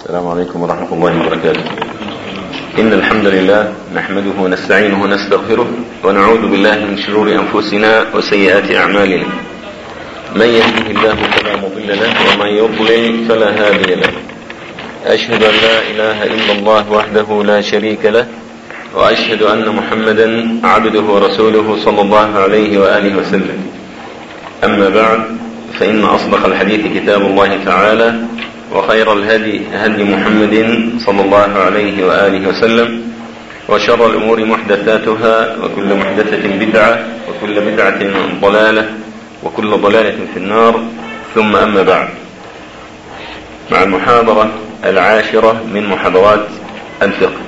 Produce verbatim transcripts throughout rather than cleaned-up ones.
السلام عليكم ورحمة الله وبركاته. إن الحمد لله نحمده ونستعينه ونستغفره ونعوذ بالله من شرور أنفسنا وسيئات أعمالنا. من يهده الله فلا مضل له ومن يضلل فلا هادي له. أشهد أن لا إله إلا الله وحده لا شريك له، وأشهد أن محمدا عبده ورسوله صلى الله عليه وآله وسلم. أما بعد، فإن أصدق الحديث كتاب الله تعالى، وخير الهدي هدي محمد صلى الله عليه وآله وسلم، وشر الأمور محدثاتها، وكل محدثة بدعة، وكل بدعة ضلالة، وكل ضلالة في النار. ثم أما بعد، مع المحاضرة العاشرة من محاضرات الفقه.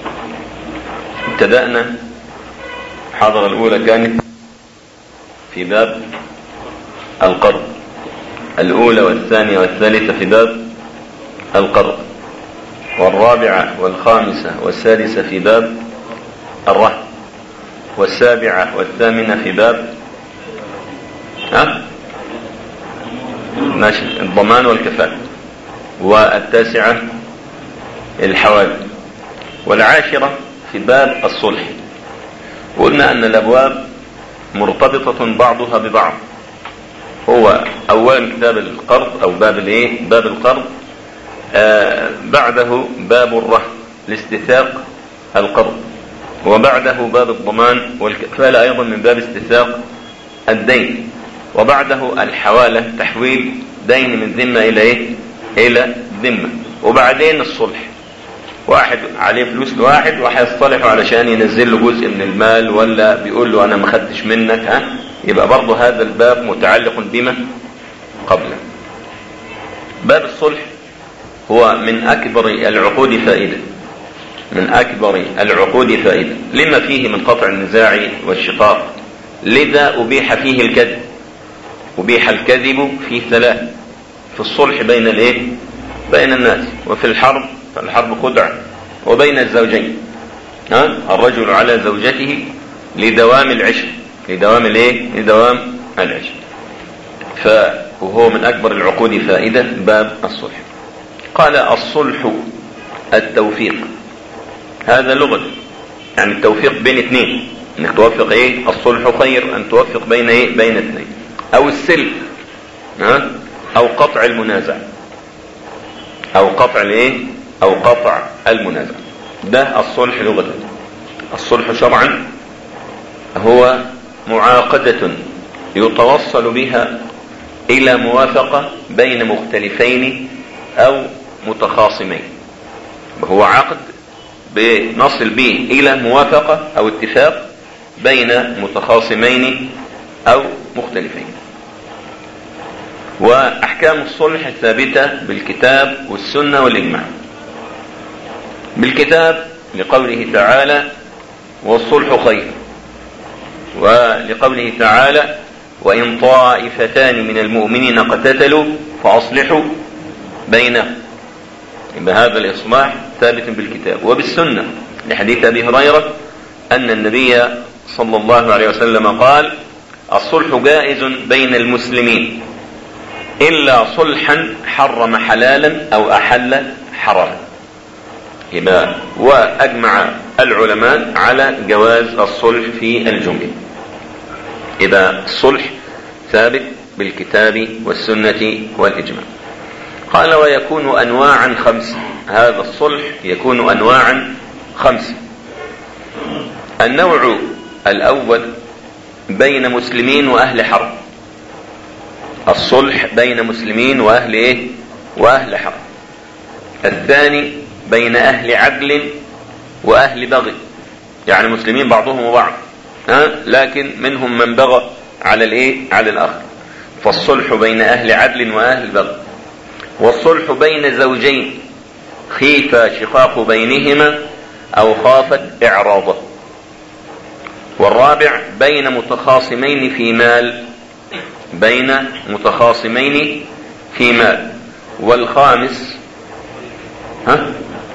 ابتدأنا المحاضرة الأولى كانت في باب القرض، الأولى والثانية والثالثة في باب القرض، والرابعة والخامسة والسادسة في باب الرهن، والسابعة والثامنة في باب ها ماشي الضمان والكفالة، والتاسعة الحوالي، والعاشرة في باب الصلح. وقلنا أن الأبواب مرتبطة بعضها ببعض. هو أول كتاب القرض أو باب الايه باب القرض، آه بعده باب الرهن لاستثاق القرض، وبعده باب الضمان والكفالة أيضا من باب استثاق الدين، وبعده الحوالة تحويل دين من ذمة إلى إيه إلى ذمة، وبعدين الصلح، واحد عليه فلوس لواحد وهيصطلحوا علشان ينزل له جزء من المال، ولا بيقول له أنا ما خدتش منك، ها يبقى برضه هذا الباب متعلق بما قبله. باب الصلح هو من أكبر العقود فائدة، من أكبر العقود فائدة لما فيه من قطع النزاع والشقاق. لذا أبيح فيه الكذب، أبيح الكذب في ثلاث: في الصلح بين الايه بين الناس، وفي الحرب، فالحرب خدع، وبين الزوجين، ها الرجل على زوجته لدوام العشر، لدوام الايه لدوام العشر. فهو من أكبر العقود فائدة باب الصلح. قال: الصلح التوفيق. هذا لغة، يعني التوفيق بين اثنين، انك توفق ايه الصلح خير ان توفق بين ايه بين اثنين، او السلم، ها او قطع المنازع، او قطع الايه او قطع المنازع. ده الصلح لغة. الصلح شرعا هو معاقدة يتوصل بها إلى موافقة بين مختلفين أو متخاصمين. هو عقد بنصل به إلى موافقة أو اتفاق بين متخاصمين أو مختلفين. وأحكام الصلح ثابتة بالكتاب والسنة والإجماع. بالكتاب لقوله تعالى: والصلح خير، ولقوله تعالى: وإن طائفتان من المؤمنين اقتتلوا فأصلحوا بينهم. يبقى هذا الإصلاح ثابت بالكتاب وبالسنة، لحديث أبي هريرة أن النبي صلى الله عليه وسلم قال: الصلح جائز بين المسلمين إلا صلحا حرم حلالا أو أحل حراما. يبقى وأجمع العلماء على جواز الصلح في الجملة. إذا الصلح ثابت بالكتاب والسنة والإجماع. قال: ويكون أنواعا خمسة. هذا الصلح يكون أنواعا خمسة. النوع الأول بين مسلمين وأهل حرب. الصلح بين مسلمين وأهل إيه وأهل حرب. الثاني بين أهل عدل وأهل بغي، يعني مسلمين بعضهم وبعض، ها لكن منهم من بغى على الايه على الاخر، فالصلح بين اهل عدل واهل بغي. والصلح بين زوجين خيف شقاق بينهما او خافت اعراضه. والرابع بين متخاصمين في مال، بين متخاصمين في مال. والخامس ها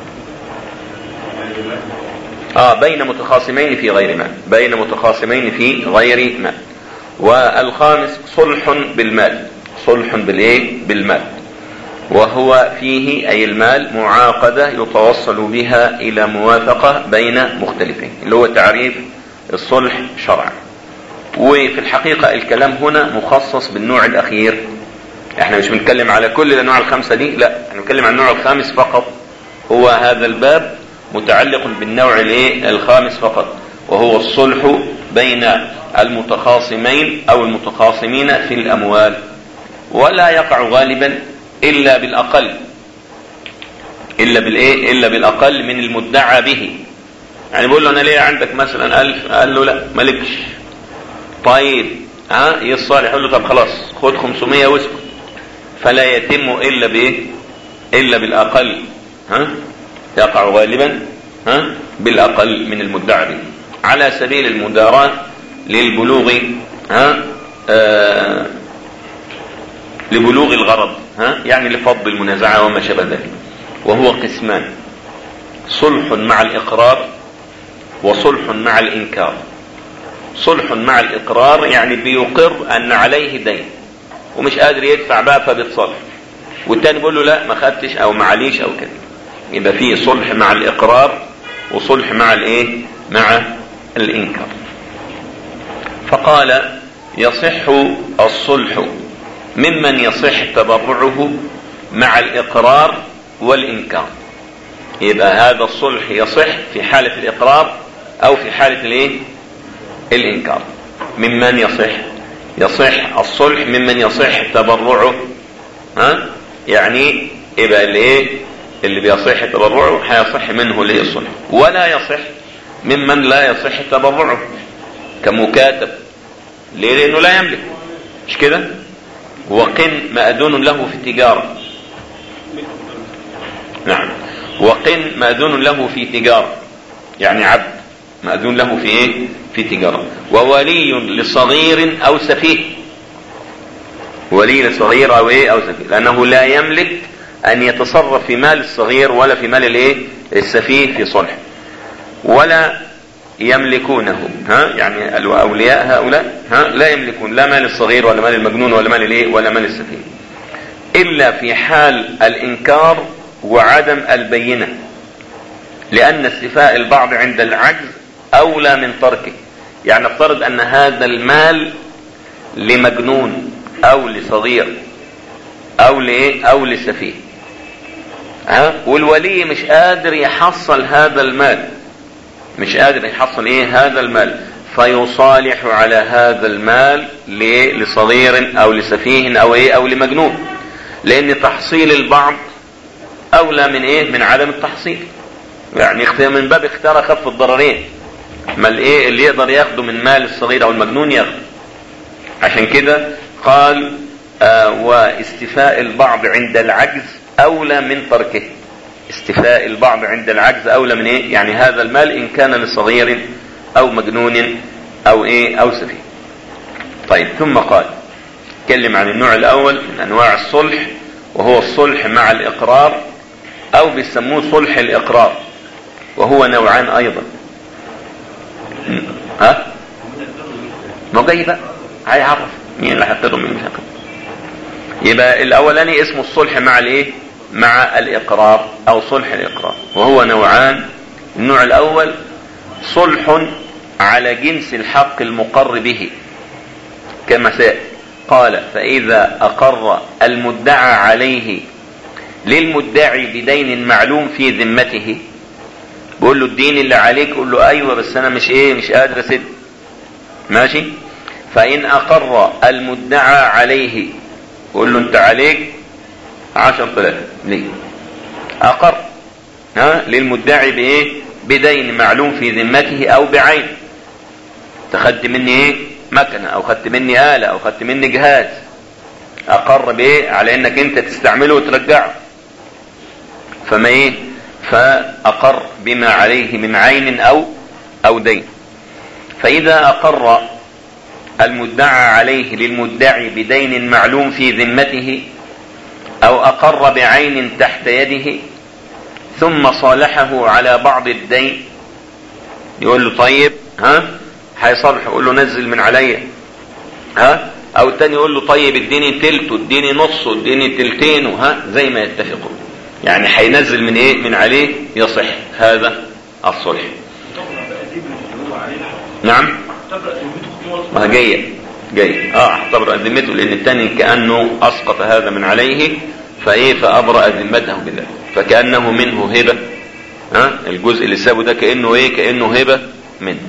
آه بين متخاصمين في غير مال، بين متخاصمين في غير مال. والخامس صلح بالمال، صلح بالايه بالمال. وهو فيه أي المال معاقدة يتوصل بها إلى موافقة بين مختلفين، اللي هو تعريف الصلح شرعا. وفي الحقيقة الكلام هنا مخصص بالنوع الأخير، احنا مش بنتكلم على كل الأنواع الخمسة دي، لا احنا بنتكلم عن النوع الخامس فقط. هو هذا الباب متعلق بالنوع الخامس فقط، وهو الصلح بين المتخاصمين أو المتخاصمين في الأموال، ولا يقع غالبا إلا بالأقل إلا بالإيه إلا بالأقل من المدعى به. يعني بقول له أنا ليه عندك مثلا ألف، قال له لا مالكش، طيب ها يصالح، يقول له طب خلاص خد خمسمية واسكت، فلا يتم إلا بإيه إلا بالأقل، ها يقع غالبا ها بالأقل من المدعى به، على سبيل المداراة للبلوغ ها آه لبلوغ الغرض، ها يعني لفض المنازعة وما شابه ذلك. وهو قسمان: صلح مع الإقرار وصلح مع الإنكار. صلح مع الإقرار يعني بيقر أن عليه دين ومش قادر يدفع بقى فبيتصالح، والتاني بيقول له لا ما خدتش أو معليش أو كده، يبقى فيه صلح مع الإقرار وصلح مع الإيه مع الإنكار. فقال: يصح الصلح ممن يصح تبرعه مع الإقرار والإنكار. يبقى هذا الصلح يصح في حالة الإقرار أو في حالة الإيه الإنكار. ممن يصح يصح الصلح ممن يصح تبرعه، ها يعني يبقى الإيه اللي بيصح تبرعه هيصح منه ليه الصلح. ولا يصح ممن لا يصح تبرعه كمكاتب، ليه؟ لأنه لا يملك، مش كده؟ وقن مأذون له في التجارة، نعم، وقن مأذون له في تجارة يعني عبد مأذون له في ايه في تجارة. وولي لصغير او سفيه، ولي لصغير او ايه او سفيه، لانه لا يملك ان يتصرف في مال الصغير ولا في مال الايه السفيه في صلح، ولا يملكونه، ها يعني الاولياء هؤلاء ها لا يملكون لا مال الصغير ولا مال المجنون ولا مال الايه ولا مال السفيه، الا في حال الانكار وعدم البينة، لان استيفاء البعض عند العجز اولى من تركه. يعني نفترض ان هذا المال لمجنون او لصغير او لايه او لسفيه، ها والولي مش قادر يحصل هذا المال، مش قادر يحصل ايه هذا المال، فيصالح على هذا المال لصغير او لسفيه او ايه او لمجنون، لان تحصيل البعض اولى من ايه من عدم التحصيل. يعني من باب اختار خف الضررين، ما الايه اللي يقدر ياخده من مال الصغير او المجنون ياخده. عشان كده قال آه واستيفاء البعض عند العجز اولى من تركه. استيفاء البعض عند العجز اولى من ايه يعني هذا المال ان كان لصغير او مجنون او ايه او سفيه. طيب ثم قال اتكلم عن النوع الاول من انواع الصلح، وهو الصلح مع الاقرار او بيسموه صلح الاقرار، وهو نوعان ايضا. ها ما جاي بقى هيعرف مين اللي هيقرر مين مش هيقرر. يبقى الاولاني اسمه الصلح مع الايه مع الاقرار او صلح الاقرار، وهو نوعان. النوع الاول صلح على جنس الحق المقر به كما سيأتي. قال: فاذا اقر المدعى عليه للمدعي بدين معلوم في ذمته، بقول له الدين اللي عليك، قول له ايوه بس انا مش ايه مش قادر اسد، ماشي. فان اقر المدعى عليه، قول له انت عليك عشر ثلاثة ليه اقر ها للمدعي بايه بدين معلوم في ذمته او بعين، تخدت مني ايه مكنه او خدت مني آلة او خدت مني جهاز، اقر بايه على انك انت تستعمله وترجعه، فما ايه فاقر بما عليه من عين او او دين. فاذا اقر المدعى عليه للمدعي بدين معلوم في ذمته او اقر بعين تحت يده ثم صالحه على بعض الدين، يقول له طيب ها هيصالح، يقول له نزل من عليا ها او التاني يقول له طيب اديني تلت واديني نص واديني تلتين، وها زي ما يتفقوا، يعني هينزل من ايه من عليه يصح هذا الصلح. نعم ما جايه جاي اه اعتبر ذمته، لان الثاني كانه اسقط هذا من عليه فايه فابرأ ذمته بذلك، فكانه منه هبه. ها الجزء اللي سابه ده كانه ايه كانه هبه منه.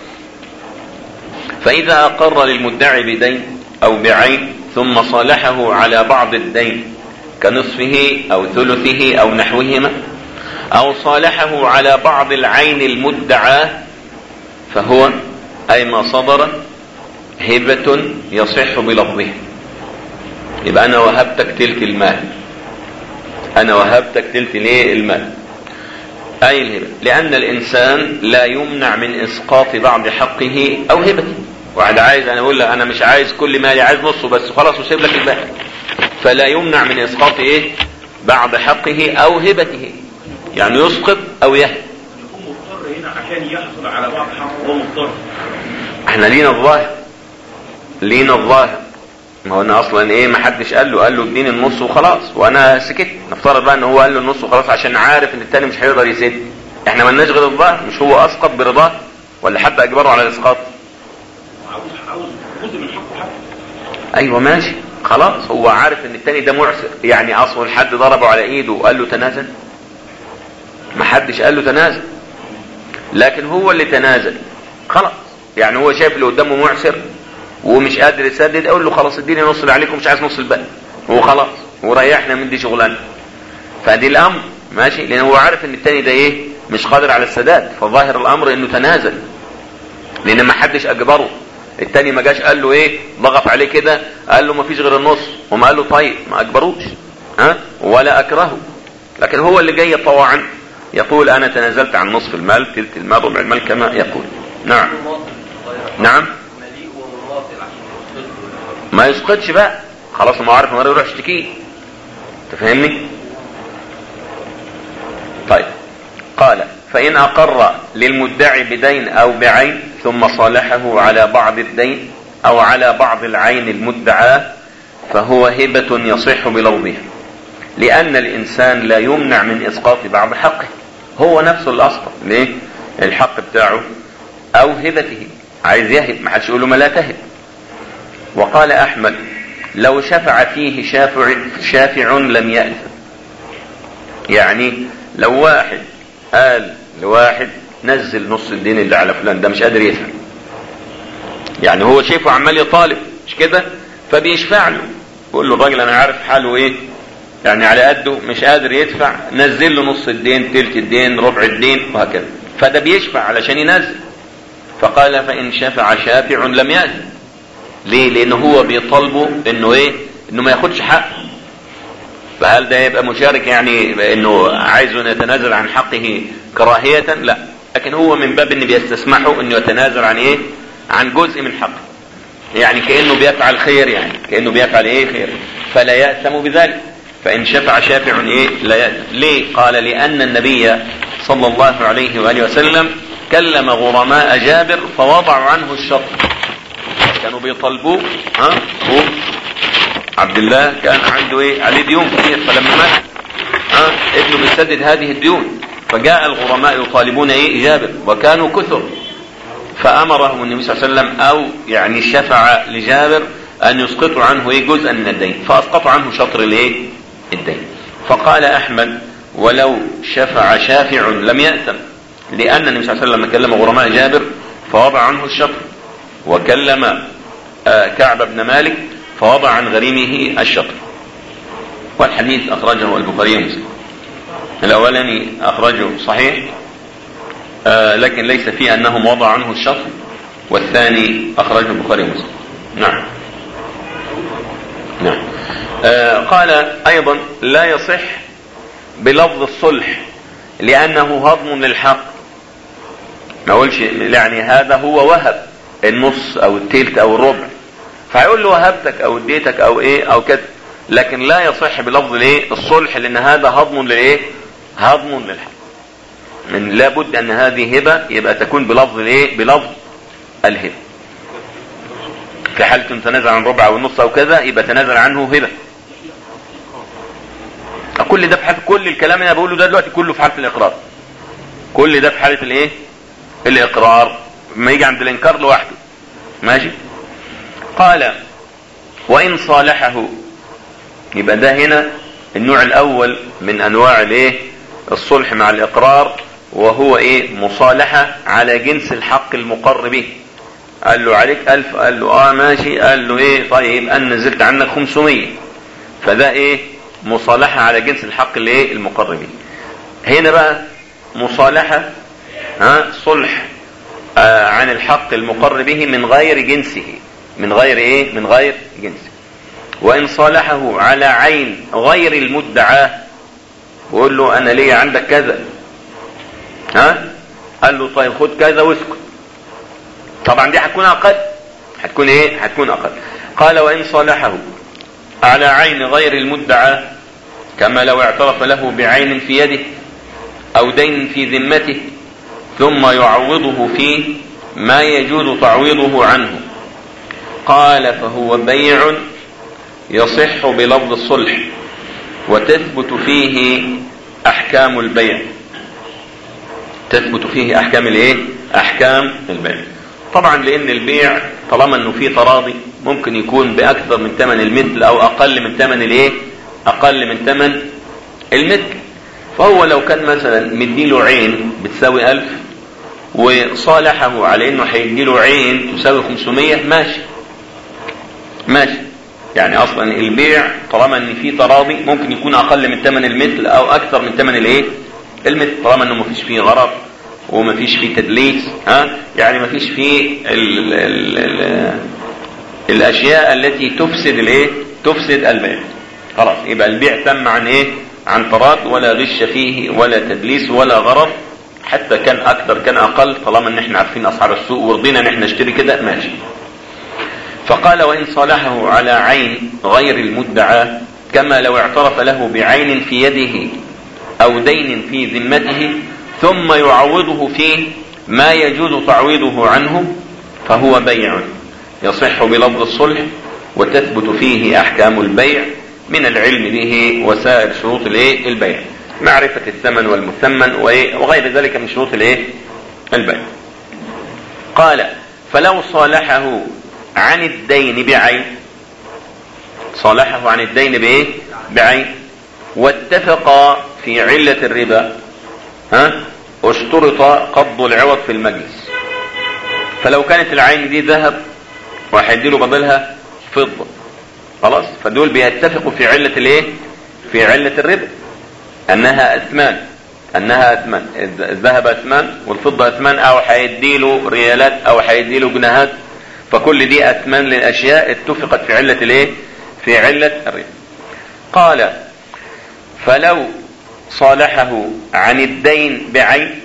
فاذا اقر للمدعي بدين او بعين ثم صالحه على بعض الدين كنصفه او ثلثه او نحوهما، او صالحه على بعض العين المدعاه، فهو اي ما صدر هبة يصح بلفظه. يبقى انا وهبتك تلك المال، انا وهبتك تلك ليه المال، اي الهبة، لان الانسان لا يمنع من اسقاط بعض حقه او هبته. واحد عايز انا اقول له انا مش عايز كل مالي، عايز نصه بس، خلاص وسيب لك الباقي، فلا يمنع من اسقاط ايه بعض حقه او هبته، يعني يسقط او يهب. يكون مضطر هنا عشان يحصل على بعض حقه، هو مضطر. احنا لينا الظاهر لينا الظاهر ما هو انا اصلا ايه ما حدش قال له قال له اديني النص وخلاص وانا سكت. نفترض بقى ان هو قال له النص وخلاص عشان عارف ان التاني مش هيقدر يسد. احنا مالناش غير الظاهر، مش هو اسقط برضاه ولا حد اجبره على الاسقاط؟ عاوز عاوز جزء من حقه حقه. ايوه ماشي خلاص، هو عارف ان التاني ده معسر، يعني اصلا حد ضربه على ايده وقال له تنازل؟ ما حدش قال له تنازل، لكن هو اللي تنازل خلاص. يعني هو شايف اللي قدامه معسر ومش قادر يسدد، اقول له خلاص اديني نص اللي عليكم، مش عايز نص الباقي وخلاص وريحنا من دي شغلانه. فدي الامر ماشي، لان هو عارف ان التاني ده ايه مش قادر على السداد، فظاهر الامر انه تنازل، لان ما حدش اجبره. التاني ما جاش قال له ايه ضغط عليه كده قال له ما فيش غير النص، وما قال له طيب، ما اجبروش ها ولا اكرهه، لكن هو اللي جاي طوعا يقول انا تنازلت عن نصف المال تلت المال ربع المال كما يقول. نعم نعم ما يسقطش بقى خلاص، ما عارف ما يروح يشتكيه، تفهمني؟ طيب قال فإن أقر للمدعي بدين أو بعين ثم صالحه على بعض الدين أو على بعض العين المدعاة، فهو هبة يصح بلفظها، لأن الإنسان لا يمنع من إسقاط بعض حقه، هو نفسه الأسقط ليه الحق بتاعه أو هبته، عايز يهب ما حدش يقول له ما لا تهب. وقال أحمد لو شفع فيه شافع, شافع لم يأثم، يعني لو واحد قال لواحد نزل نص الدين اللي على فلان ده مش قادر يدفع، يعني هو شايفه عمال يطالب مش كده، فبيشفع له يقول له الراجل انا عارف حاله ايه يعني على قده مش قادر يدفع، نزل له نص الدين تلت الدين ربع الدين وهكذا، فده بيشفع علشان ينزل. فقال فإن شفع شافع لم يأثم، ليه؟ لانه هو بيطالبه انه ايه انه ما ياخدش حقه، فهل ده يبقى مشارك يعني انه عايزه يتنازل عن حقه كراهية؟ لا، لكن هو من باب انه بيستسمحه انه يتنازل عن ايه عن جزء من حقه، يعني كأنه بيفعل خير، يعني كأنه بيفعل ايه خير، فلا يأثم بذلك. فإن شفع شافع ايه لا يأثم. ليه؟ قال لأن النبي صلى الله عليه وآله وسلم كلم غرماء جابر فوضعوا عنه الشطر، كانوا بيطلبوه ها هو عبد الله كان عنده ايه عليه ديون كثير، فلما مات ها ابنه بيسدد هذه الديون، فجاء الغرماء يطالبون ايه جابر وكانوا كثر، فامرهم النبي صلى الله عليه وسلم او يعني شفع لجابر ان يسقطوا عنه ايه جزءا من الدين، فاسقطوا عنه شطر الايه الدين. فقال احمد ولو شفع شافع لم يأثم، لان النبي صلى الله عليه وسلم كلم غرماء جابر فوضع عنه الشطر، وكلم آه كعب بن مالك فوضع عن غريمه الشطر. والحديث اخرجه البخاري ومسلم. الاولاني اخرجه صحيح آه لكن ليس فيه انهم وضع عنه الشطر، والثاني اخرجه البخاري ومسلم. نعم نعم آه قال ايضا لا يصح بلفظ الصلح لانه هضم للحق، ما اقولش يعني هذا هو وهب النص او التلت او الربع، فهيقول له وهبتك او اديتك او ايه او كده، لكن لا يصح بلفظ الايه الصلح، لان هذا هضم للايه هضم للحق. من لابد ان هذه هبه يبقى تكون بلفظ الايه بلفظ الهبه. كحالة تنازل عن ربع او نص او كذا يبقى تنازل عنه هبة. كل ده في حالة، كل الكلام اللي انا بقوله ده دلوقتي كله في حالة الاقرار، كل ده في حالة الايه الاقرار، ما يجي عند الانكار لوحده. ماشي. قال وان صالحه، يبقى ده هنا النوع الاول من انواع الايه الصلح مع الاقرار، وهو ايه مصالحة على جنس الحق المقر به. قال له عليك الف، قال له اه ماشي، قال له ايه طيب انا نزلت عنك خمسمية، فده ايه مصالحة على جنس الحق اللي ايه المقر به. هنا بقى مصالحة ها صلح آه عن الحق المقر به من غير جنسه، من غير ايه من غير جنسه. وان صالحه على عين غير المدعاه، وقول له انا ليه عندك كذا، ها قال له طيب خد كذا واسكت، طبعا دي هتكون اقل، هتكون ايه هتكون اقل. قال وان صالحه على عين غير المدعى، كما لو اعترف له بعين في يده او دين في ذمته ثم يعوضه فيه ما يجوز تعويضه عنه، قال فهو بيع يصح بلفظ الصلح وتثبت فيه احكام البيع، تثبت فيه احكام الايه احكام البيع. طبعا لان البيع طالما انه فيه تراضي ممكن يكون باكثر من ثمن المثل او اقل من ثمن الايه اقل من ثمن المثل. فهو لو كان مثلا مديله عين بتساوي الف وصالحه على انه هيديله عين تساوي خمسمية، ماشي ماشي. يعني اصلا البيع طالما ان فيه تراضي ممكن يكون اقل من ثمن المثل او اكثر من ثمن الايه المثل، طالما انه مفيش فيه غرض ومفيش فيه تدليس، ها يعني مفيش فيه ال ال ال الاشياء التي تفسد الايه تفسد البيع. خلاص يبقى البيع تم عن ايه عن تراض، ولا غش فيه ولا تدليس ولا غرض، حتى كان اكثر كان اقل، طالما ان احنا عارفين اسعار السوق ورضينا ان احنا نشتري كده ماشي. فقال وان صالحه على عين غير المدعى، كما لو اعترف له بعين في يده او دين في ذمته ثم يعوضه فيه ما يجوز تعويضه عنه، فهو بيع يصح بلفظ الصلح وتثبت فيه احكام البيع من العلم به وسائر شروط الايه البيع، معرفة الثمن والمثمن وغير ذلك من شروط الايه البيع. قال فلو صالحه عن الدين بعين، صالحه عن الدين بايه بعين، واتفقا في علة الربا، ها اشترط قبض العوض في المجلس. فلو كانت العين دي ذهب وهيديله بدلها فضة، خلاص فدول بيتفقوا في علة الايه في علة الربا، انها اثمان، انها اثمان، الذهب اثمان والفضة اثمان، او هيديله ريالات او هيديله جنيهات، فكل دي اثمان للاشياء اتفقت في علة الايه في علة الربا. قال فلو صالحه عن الدين بعين،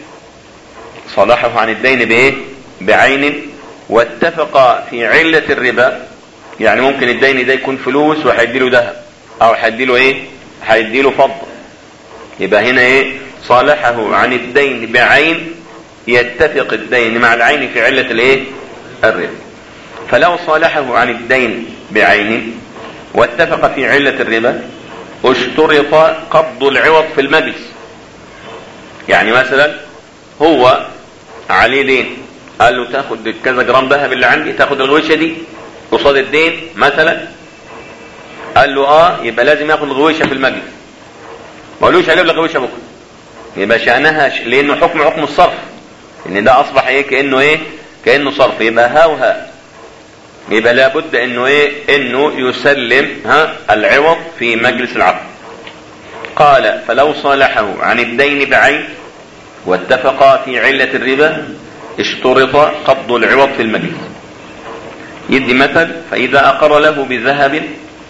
صالحه عن الدين بايه بعين، واتفق في علة الربا، يعني ممكن الدين ده يكون فلوس وهيديله ذهب او هيديله ايه هيديله فضة، يبقى هنا ايه صالحه عن الدين بعين، يتفق الدين مع العين في علة الايه الربا. فلو صالحه عن الدين بعين واتفق في علة الربا اشترط قبض العوض في المجلس. يعني مثلا هو عليه دين، قال له تاخد كذا جرام ذهب اللي عندي، تاخد الغويشة دي قصاد الدين مثلا، قال له اه يبقى لازم ياخد الغويشة في المجلس، ما قالوش هجيب لك غويشة بكره، يبقى شأنها ش... لانه حكم حكم الصرف، ان ده اصبح ايه كانه ايه كانه صرف، يبقى ها وها، يبقى لابد انه ايه انه يسلم ها العوض في مجلس العقد. قال فلو صالحه عن الدين بعين واتفقا في علة الربا اشترط قبض العوض في المجلس. يدي مثل: فإذا أقر له بذهب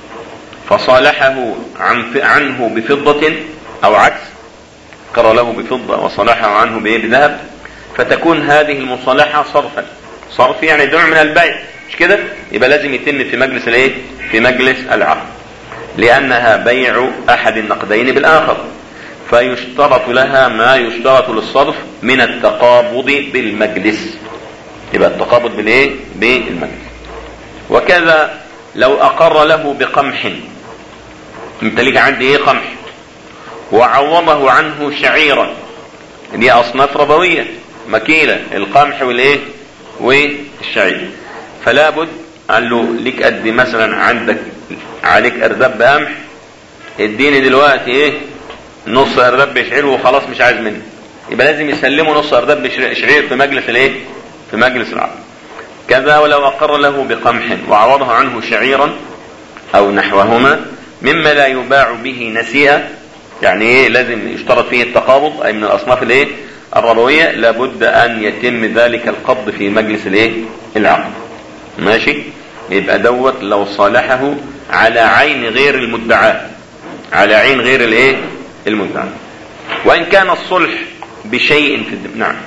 فصالحه عن عنه بفضة، أو عكس، أقر له بفضة وصالحه عنه بذهب، فتكون هذه المصالحة صرفا. صرف يعني نوع من البيع، مش كده؟ يبقى لازم يتم في مجلس الايه؟ في مجلس العقد، لأنها بيع أحد النقدين بالآخر، فيشترط لها ما يشترط للصرف من التقابض بالمجلس. يبقى التقابض بالايه؟ بالمجلس. وكذا لو أقر له بقمح، انت ليك عندي ايه قمح، وعوضه عنه شعيرا، دي أصناف ربوية مكيلة، القمح والايه والشعير، فلا بد قال له ليك قد مثلا عندك عليك أردب قمح، اديني دلوقتي ايه نص أردب شعير وخلاص مش عايز منه، يبقى لازم يسلمه نص أردب شعير في مجلس الايه في مجلس العقد. كذا ولو أقر له بقمح وعوضه عنه شعيرا أو نحوهما مما لا يباع به نسيئة، يعني ايه لازم يشترط فيه التقابض، أي من الأصناف الايه الربوية، لابد أن يتم ذلك القبض في مجلس الايه العقد. ماشي، يبقى دوت لو صالحه على عين غير المدعى، على عين غير الايه المدعى. وإن كان الصلح بشيء في الدم. نعم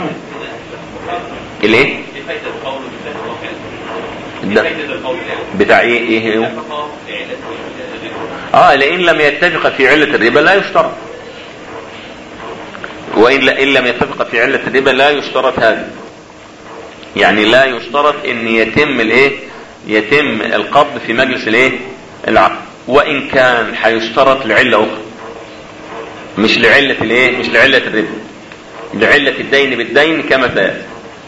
الايه بتاع ايه ايه اه لان لم يتفق في علة الربا لا يشترط، وان لم يتفق في علة الربا لا يشترط هذا، يعني لا يشترط ان يتم الايه يتم القبض في مجلس الايه العقد، وان كان هيشترط لعلة اخرى، مش لعلة الايه مش لعلة الربا، لعلة الدين بالدين كما سيأتي.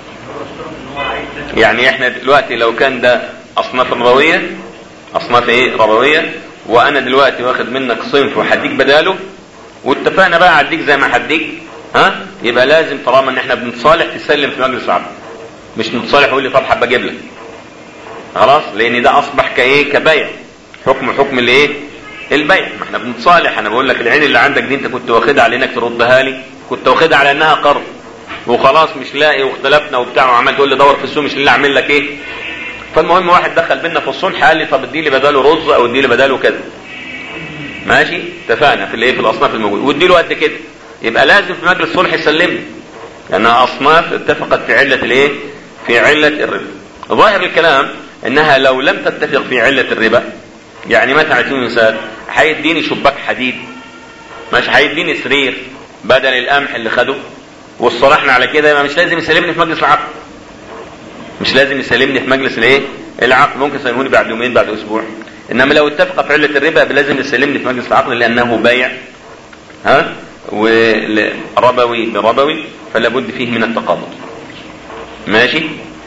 يعني احنا دلوقتي لو كان ده اصناف ربوية، اصناف ايه ربوية، وانا دلوقتي واخد منك صنف وحديك بداله، واتفقنا بقى هديك زي ما هديك، ها يبقى لازم طالما ان احنا بنتصالح تسلم في مجلس العقد، مش نتصالح ويقول لي طب حابب اجيب لك، خلاص، لان ده اصبح كايه كبيع، حكم حكم الايه البيع، ما احنا بنتصالح. انا بقول لك العين اللي عندك دي انت كنت واخدها على انك تردها لي، كنت واخدها على انها قرض وخلاص مش لاقي واختلفنا وبتاع، وعمال تقول لي دور في السوق مش اللي اعمل لك ايه. فالمهم واحد دخل بينا في الصلح قال لي طب ادي لي بداله رز او ادي لي بداله كذا، ماشي، اتفقنا في الايه في الاصناف الموجوده، وادي له قد كده، يبقى لازم في مجلس الصلح يسلمني، لانها اصناف اتفقت في عله الايه في عله الربا. ظاهر الكلام انها لو لم تتفق في عله الربا، يعني مثلا عايزين مثال، هيديني شباك حديد، ماشي، هيديني سرير بدل القمح اللي خده، والصلاحنا على كده، يبقى مش لازم يسلمني في مجلس العقد، مش لازم يسلمني في مجلس الايه العقد، ممكن يسلموني بعد يومين بعد اسبوع. انما لو اتفق في عله الربا لازم يسلمني في مجلس العقد، لانه بيع ها وربوي بربوي، فلا بد فيه من التقابض. ماشي،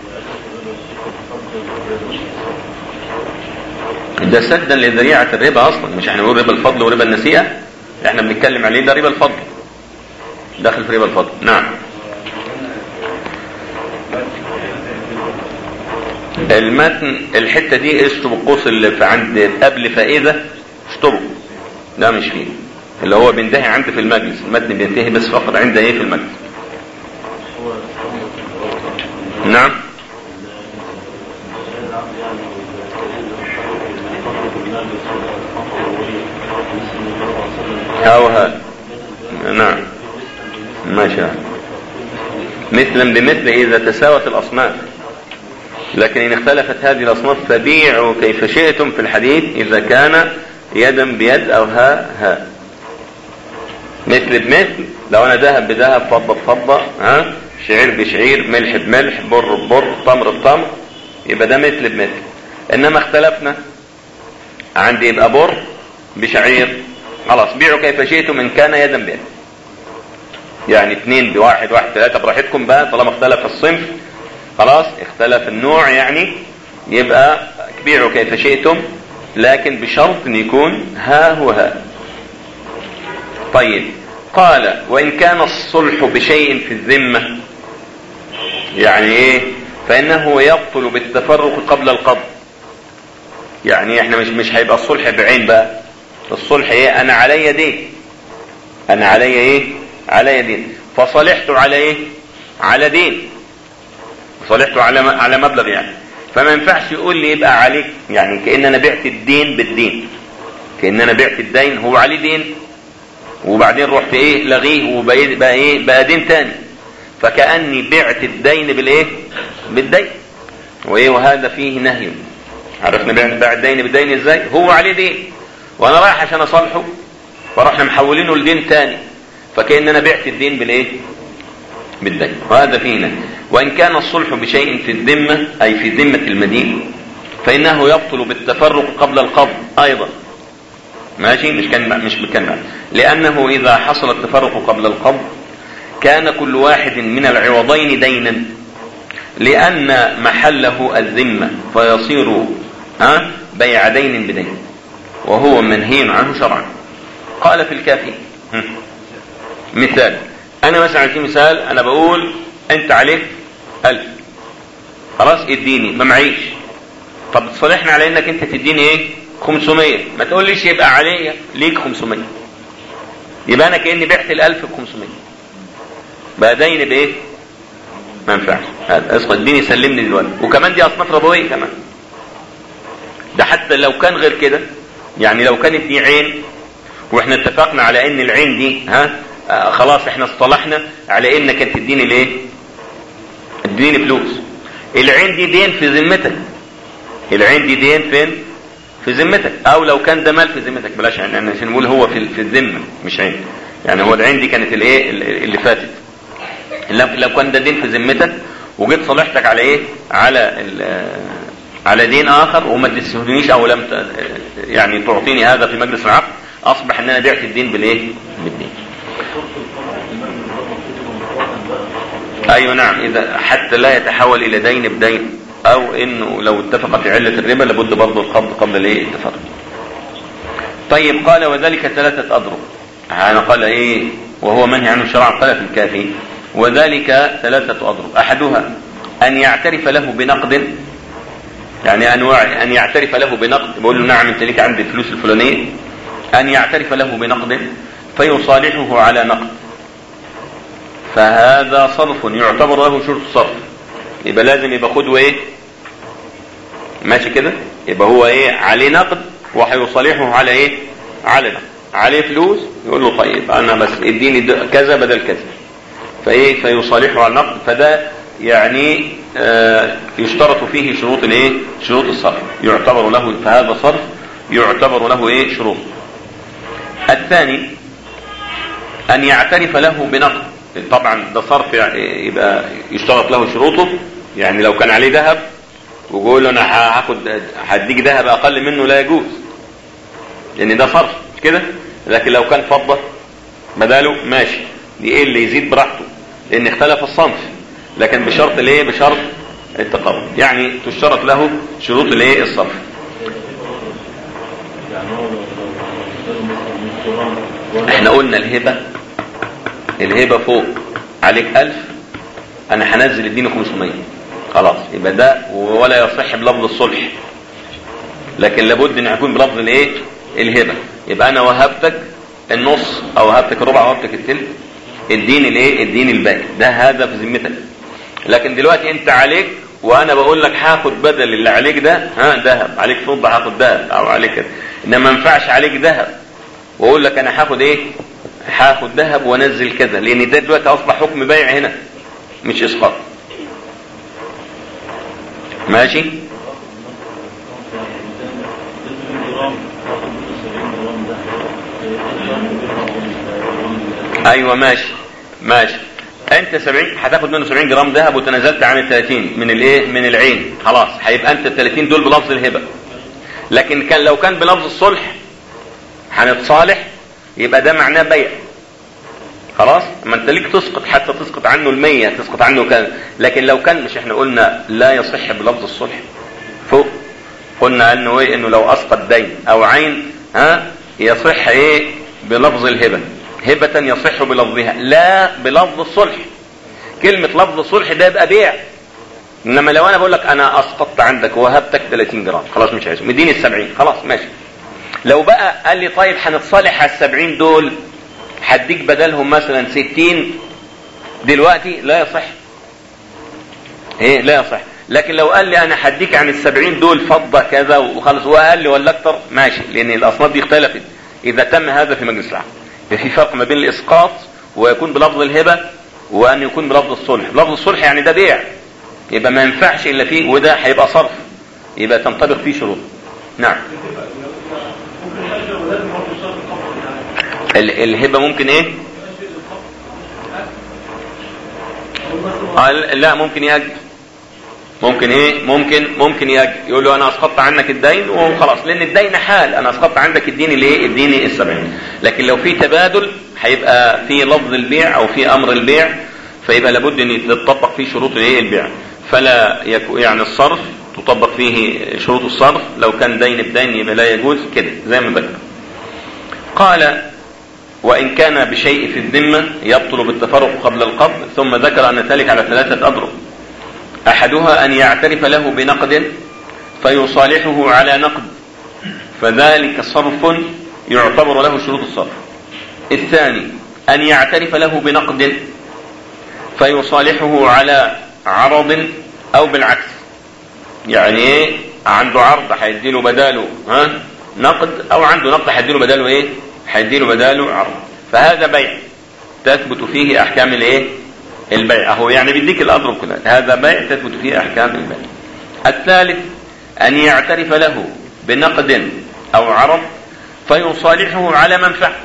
ده سدا لذريعه الربا اصلا، مش احنا بنقول ربا الفضل وربا النسيئه، احنا بنتكلم عليه ده ربا الفضل، داخل في ربا الفضل. نعم، المتن الحته دي اشطبوا القوس اللي في عند قبل فائده، اشطبوا ده مش فيه، اللي هو بينتهي عند في المجلس، المتن بينتهي بس فقط عند ايه في المجلس. نعم، أو ها نعم ماشي، مثلا بمثل إذا تساوت الأصناف، لكن إن اختلفت هذه الأصناف فبيعوا كيف شئتم في الحديث إذا كان يدا بيد أو ها ها. مثل بمثل، لو أنا ذهب بذهب، فضة بفضة، ها شعير بشعير، ملح بملح، بر ببر، تمر بتمر، يبقى ده مثل بمثل. إنما اختلفنا، عندي يبقى بر بشعير، خلاص بيعوا كيف شئتم إن كان يدا بيد، يعني اثنين بواحد، واحد ثلاثة، براحتكم بقى، طالما اختلف الصنف خلاص، اختلف النوع، يعني يبقى بيعوا كيف شئتم، لكن بشرط ان يكون ها هو ها. طيب، قال وإن كان الصلح بشيء في الذمة، يعني ايه؟ فإنه يبطل بالتفرق قبل القبض، يعني احنا مش مش هيبقى الصلح بعين بقى، الصلح ايه؟ انا علي دين، انا علي ايه؟ علي دين، فصلحت على ايه؟ على دين، صلحت على على مبلغ، يعني فما ينفعش يقول لي يبقى عليك، يعني كأن انا بعت الدين بالدين، كأن انا بعت الدين هو عليه دين، وبعدين رحت ايه لغيه وبقى بقى ايه بقى دين تاني، فكأني بعت الدين بالايه؟ بالدين، وايه وهذا فيه نهي. عرفنا بيع الدين بالدين ازاي؟ هو عليه دين وانا رايح عشان اصالحه، فرحنا محولينه لدين تاني، فكأن انا بعت الدين بالايه؟ بالدين، وهذا فيه نهي. وإن كان الصلح بشيء في الذمة، أي في ذمة المدين، فإنه يبطل بالتفرق قبل القبض أيضا. ماشي، مش كان مش بكلمة، لأنه إذا حصل التفرق قبل القبض كان كل واحد من العوضين دينا، لأن محله الذمة، فيصير ها بيع دين بدين، وهو منهي عنه شرعا. قال في الكافي مثال، أنا مثلا في مثال أنا بقول أنت عليك ألف، خلاص اديني، ما معيش، طب تصالحنا على انك انت تديني ايه خمسمية، ما تقوليش يبقى عليا ليك خمسمية، يبقى انا كأني بعت الالف بخمسمية، بقى دين بايه؟ ما ينفعش، هذا اسقط اديني سلمني دلوقتي. وكمان دي اصناف ربويه كمان، ده حتى لو كان غير كده، يعني لو كانت دي عين واحنا اتفقنا على ان العين دي ها آه خلاص احنا اصطلحنا على انك انت تديني الايه؟ اديني فلوس، العين دي دين في ذمتك، العين دي دين فين؟ في ذمتك. او لو كان ده مال في ذمتك، بلاش يعني عشان نقول هو في في الذمه مش عين، يعني هو العين دي كانت الايه اللي فاتت، لو كان ده دين في ذمتك وجيت صالحتك على ايه؟ على على دين اخر وما تستهدنيش او لم يعني تعطيني هذا في مجلس العقد، اصبح ان انا بعت الدين بالايه؟ بالدين. ايوه نعم، اذا حتى لا يتحول الى دين بدين، او انه لو اتفقت علة الربا لابد برضه القبض قبل الايه؟ الاتفاق. طيب قال وذلك ثلاثة اضرب، انا قال ايه وهو منهي عنه شرعا؟ قال في الكافي وذلك ثلاثة اضرب، احدها ان يعترف له بنقد، يعني انواع، ان يعترف له بنقد، بقول له نعم انت ليك عندي الفلوس الفلانيه، ان يعترف له بنقد فيصالحه على نقد، فهذا صرف يعتبر له شرط صرف، يبقى لازم يبقى خدوه ايه؟ ماشي كده، يبقى هو ايه؟ عليه نقد وهيصالحه على ايه؟ على نقد، عليه فلوس يقول له طيب انا بس اديني كذا بدل كذا، فايه؟ فيصالحه على النقد، فده يعني آه يشترط فيه شروط الايه؟ شروط الصرف، يعتبر له، فهذا صرف يعتبر له ايه؟ شروط. الثاني ان يعترف له بنقد، طبعا ده صرف يبقى يشترط له شروطه، يعني لو كان عليه ذهب ويقول له انا هاخد هديك ذهب اقل منه لا يجوز، لان ده صرف مش كده. لكن لو كان فضه بداله ماشي، دي ايه اللي يزيد براحته، لان اختلف الصنف، لكن بشرط الايه؟ بشرط التقابل، يعني تشترط له شروط الايه؟ الصرف. احنا قلنا الهبه، الهبه فوق عليك ألف، انا هنزل اديني خمسمية، خلاص يبقى ده ولا يصح بلفظ الصلح، لكن لابد ان يكون بلفظ الايه؟ الهبه. يبقى انا وهبتك النص او وهبتك الربع او وهبتك الثلث، اديني الايه؟ اديني الباقي، ده هذا في ذمتك. لكن دلوقتي انت عليك وانا بقول لك هاخد بدل اللي عليك ده ها ذهب، عليك فضه هاخد ذهب، او عليك كده، انما ما ينفعش عليك ذهب واقول لك انا هاخد ايه؟ هاخد ذهب وانزل كذا، لان ده دلوقتي اصبح حكم بيع هنا مش اسقاط. ماشي؟ ايوه ماشي ماشي، انت سبعين هتاخد منه سبعين جرام ذهب وتنازلت عن الثلاثين من الايه؟ من العين، خلاص هيبقى انت الثلاثين دول بلفظ الهبه. لكن كان لو كان بلفظ الصلح هنتصالح، يبقى ده معناه بيع، خلاص. ما انت ليك تسقط، حتى تسقط عنه المية تسقط عنه كذا. لكن لو كان، مش احنا قلنا لا يصح بلفظ الصلح فوق، قلنا انه ايه؟ انه لو اسقط دين او عين ها يصح ايه؟ بلفظ الهبه، هبه يصح بلفظها لا بلفظ الصلح. كلمه لفظ الصلح ده يبقى بيع، انما لو انا بقول لك انا اسقطت عندك وهبتك ثلاثين جرام، خلاص مش عايزه، مديني السبعين، خلاص ماشي. لو بقى قال لي طيب هنتصالح على السبعين دول، هديك بدلهم مثلا ستين دلوقتي، لا يصح، ايه؟ لا يصح. لكن لو قال لي انا هديك عن السبعين دول فضه كذا وخلص، وقال لي ولا اكتر، ماشي، لان الاصناف دي اختلفت اذا تم هذا في مجلس العقد. في فرق ما بين الاسقاط ويكون بلفظ الهبه وان يكون بلفظ الصلح. لفظ الصلح يعني ده بيع، يبقى ما ينفعش الا فيه، وده هيبقى صرف، يبقى تنطبق فيه شروط. نعم. الهبه ممكن ايه؟ آه لا، ممكن يأجل، ممكن ايه ممكن ممكن يقول له انا اسقطت عنك الدين وخلاص، لان الدين حال، انا اسقطت عندك الدين الايه الدين السبعين. لكن لو في تبادل هيبقى في لفظ البيع او في امر البيع، فيبقى لابد ان تطبق فيه شروط الايه البيع، فلا يكون يعني الصرف تطبق فيه شروط الصرف، لو كان دين بدين يبقى لا يجوز كده زي ما ذكر. قال وإن كان بشيء في الذمة يبطل بالتفرق قبل القبض، ثم ذكر أن ذلك على ثلاثة أضرب. أحدها أن يعترف له بنقد فيصالحه على نقد، فذلك صرف يعتبر له شروط الصرف. الثاني أن يعترف له بنقد فيصالحه على عرض أو بالعكس، يعني ايه عنده عرض هيديله بداله ها نقد، او عنده نقد هيديله بداله ايه هيديله بداله عرض، فهذا بيع تثبت فيه احكام الايه البيع، اهو يعني بيديك الاضرب كلها، هذا بيع تثبت فيه احكام البيع. الثالث ان يعترف له بنقد او عرض فيصالحه على منفعه،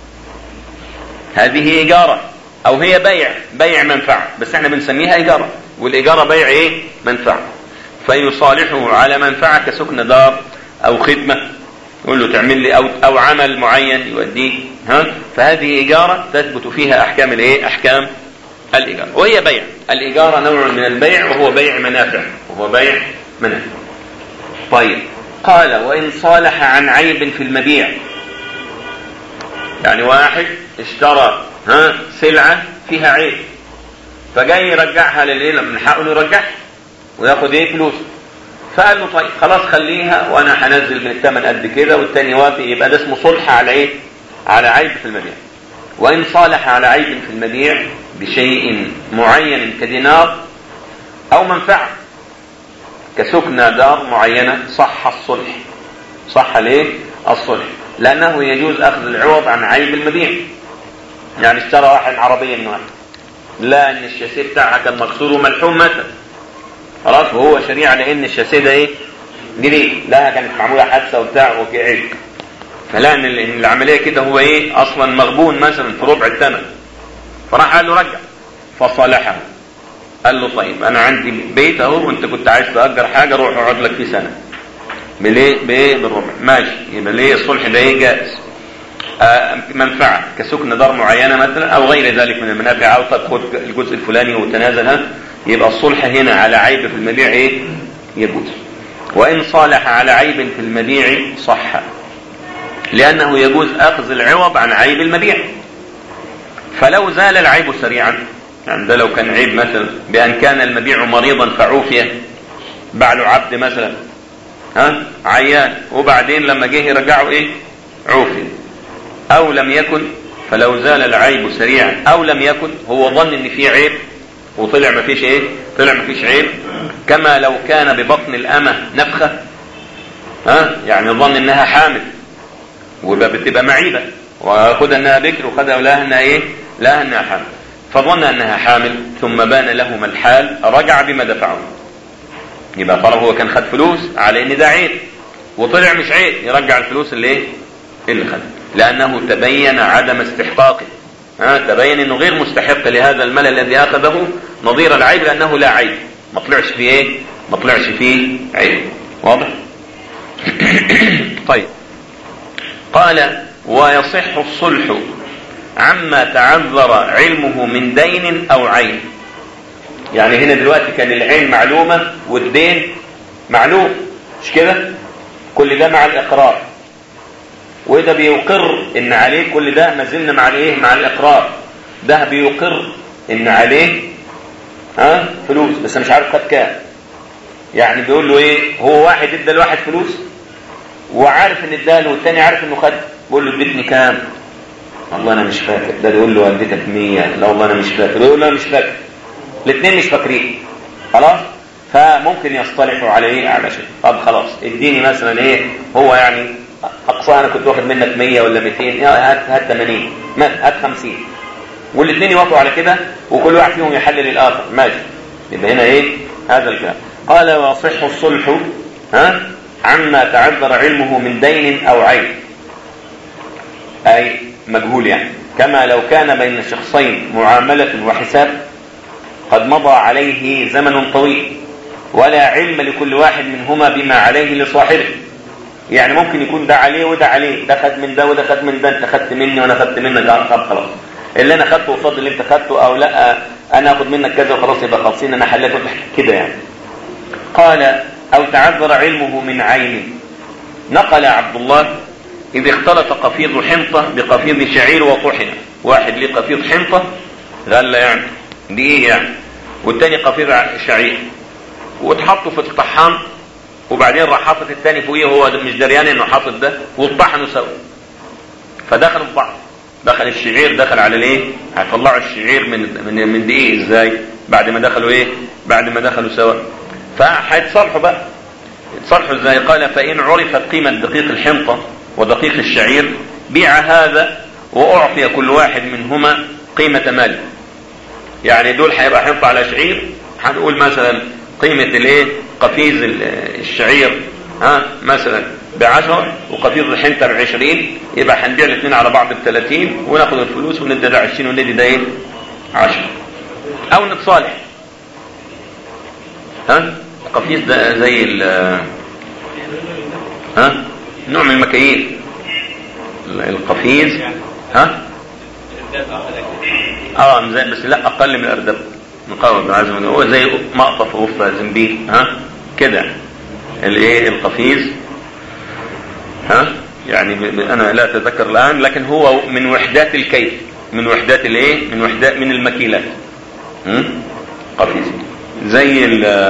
هذه اجاره او هي بيع بيع منفعه، بس احنا بنسميها اجاره، والاجاره بيع ايه منفعه، فيصالحه على منفعه كسكن دار او خدمه، يقول له تعمل لي او او عمل معين يوديه ها، فهذه اجاره تثبت فيها احكام الايه احكام الاجاره، وهي بيع. الاجاره نوع من البيع وهو بيع منافع، وهو بيع منافع. طيب قال وان صالح عن عيب في المبيع، يعني واحد اشترى ها سلعه فيها عيب، فجاي يرجعها للايه من حقه يرجعها وياخد ايه فلوس، فقال له طيب خلاص خليها وانا هنزل من الثمن قد كده، والتاني وافق، يبقى ده اسمه صلح على ايه على عيب في المبيع. وان صالح على عيب في المبيع بشيء معين كدينار او منفعه كسكن دار معينه صح الصلح، صح ليه الصلح، لانه يجوز اخذ العوض عن عيب المبيع. يعني اشترى واحد عربيه من واحد، لا ان الشاسيه بتاعها كان مكسور وملحوم مثلا، خلاص وهو شريعه لان الشاسيه ده ايه جديد، لا كانت معموله حادثه وبتاع وكعيب، فلا ان العمليه كده هو ايه اصلا مغبون مثلا في ربع الثمن، فراح قال له رجع فصالحه، قال له طيب انا عندي بيت اهو وانت كنت عايز تاجر حاجه، روح اقعد لك فيه سنه بالايه بايه بالربع، ماشي، يبقى ليه الصلح ده ايه جائز. آه منفعه كسكن دار معينه مثلا او غير ذلك من المنافع، او طب خد الجزء الفلاني وتنازل، يبقى الصلح هنا على عيب في المبيع ايه يجوز. وان صالح على عيب في المبيع صح، لانه يجوز اخذ العوض عن عيب المبيع. فلو زال العيب سريعا، يعني ده لو كان عيب مثلا بان كان المبيع مريضا فعوفي، باع له عبد مثلا ها عيان وبعدين لما جه يرجعه ايه عوفي، او لم يكن، فلو زال العيب سريعا او لم يكن، هو ظن ان في عيب وطلع ما فيش ايه طلع ما فيش عيب، كما لو كان ببطن الامه نفخه ها، يعني ظن انها حامل وبتبقى معيبه، وخدها انها بكر وخدها لها انها ايه لها انها حامل، فظن انها حامل ثم بان لهما الحال، رجع بما دفعه، يبقى طالما هو كان خد فلوس على ان ده عيب وطلع مش عيب، يرجع الفلوس اللي ايه اللي خد، لانه تبين عدم استحقاقه، ها تبين انه غير مستحق لهذا المال الذي اخذه نظير العيب، لانه لا عيب، ما طلعش فيه ايه ما طلعش فيه عيب. واضح؟ طيب قال ويصح الصلح عما تعذر علمه من دين او عين. يعني هنا دلوقتي كان العين معلومة والدين معلوم، مش كده؟ كل ده مع الاقرار، وده بيقر ان عليه كل ده، ما زلنا مع الايه مع الاقرار، ده بيقر ان عليه ها فلوس بس مش عارف خد كام، يعني بيقول له ايه، هو واحد ادى لواحد فلوس وعارف ان اداله والتاني عارف انه خد، بيقول له اديتني كام؟ والله انا مش فاكر، ده يقول له اديتك مية، لا والله انا مش فاكر، يقول له انا مش فاكر، الاثنين مش فاكرين، خلاص فممكن يصطلحوا على ايه على شيء، طب خلاص اديني مثلا ايه، هو يعني اقصى انا كنت واخد منك مية ولا ميتين، هات هات ثمانين، هات خمسين، والاثنين يوافقوا على كده وكل واحد فيهم يحلل الاخر، ماشي، يبقى هنا ايه هذا الكلام. قال ويصح الصلح ها عما تعذر علمه من دين او عين، اي مجهول، يعني كما لو كان بين شخصين معاملة وحساب قد مضى عليه زمن طويل، ولا علم لكل واحد منهما بما عليه لصاحبه. يعني ممكن يكون ده عليه وده عليه، ده خد من ده وده خد من ده، انت خدت مني وانا خدت منك، خلاص اللي انا خدته قصاد اللي انت خدته، او لا انا اخد منك كذا وخلاص يبقى خالصين، انا حليت كده يعني. قال او تعذر علمه من عين. نقل عبد الله اذ اختلط قفيض حنطه بقفيض شعير وطحن، واحد ليه قفيض حنطه غله يعني دي ايه يعني، والتاني قفيض شعير، واتحطوا في الطحان، وبعدين راح حاطط الثاني فوقيه وهو مش دريان انه حاطط ده، وطحنوا سوا فدخلوا في بعض. دخل الشعير دخل على الايه، هيطلعوا الشعير من من من دقيق ازاي بعد ما دخلوا ايه، بعد ما دخلوا سوا، فهيتصالحوا بقى. يتصالحوا ازاي؟ قال فان عرفت قيمه دقيق الحنطه ودقيق الشعير بيع هذا واعطي كل واحد منهما قيمه ماله. يعني دول هيبقى حنطه على شعير، هنقول مثلا قيمه الايه قفيز الشعير ها مثلا بعشرة وقفيز الحنطه بعشرين، يبقى هنبيع الاثنين على بعض بثلاثين وناخد الفلوس وندي ده عشرين وندي ده ايه عشرة، او نتصالح. ها القفيز ده زي ال ها نوع من المكاييل القفيز ها اه بس لا اقل من الاردب مقاوم بالعزم، هو زي مقطف غفة زنبيل ها كده الايه القفيز ها يعني انا لا اتذكر الان، لكن هو من وحدات الكيل، من وحدات الايه من وحدات من المكيلات. قفيز زي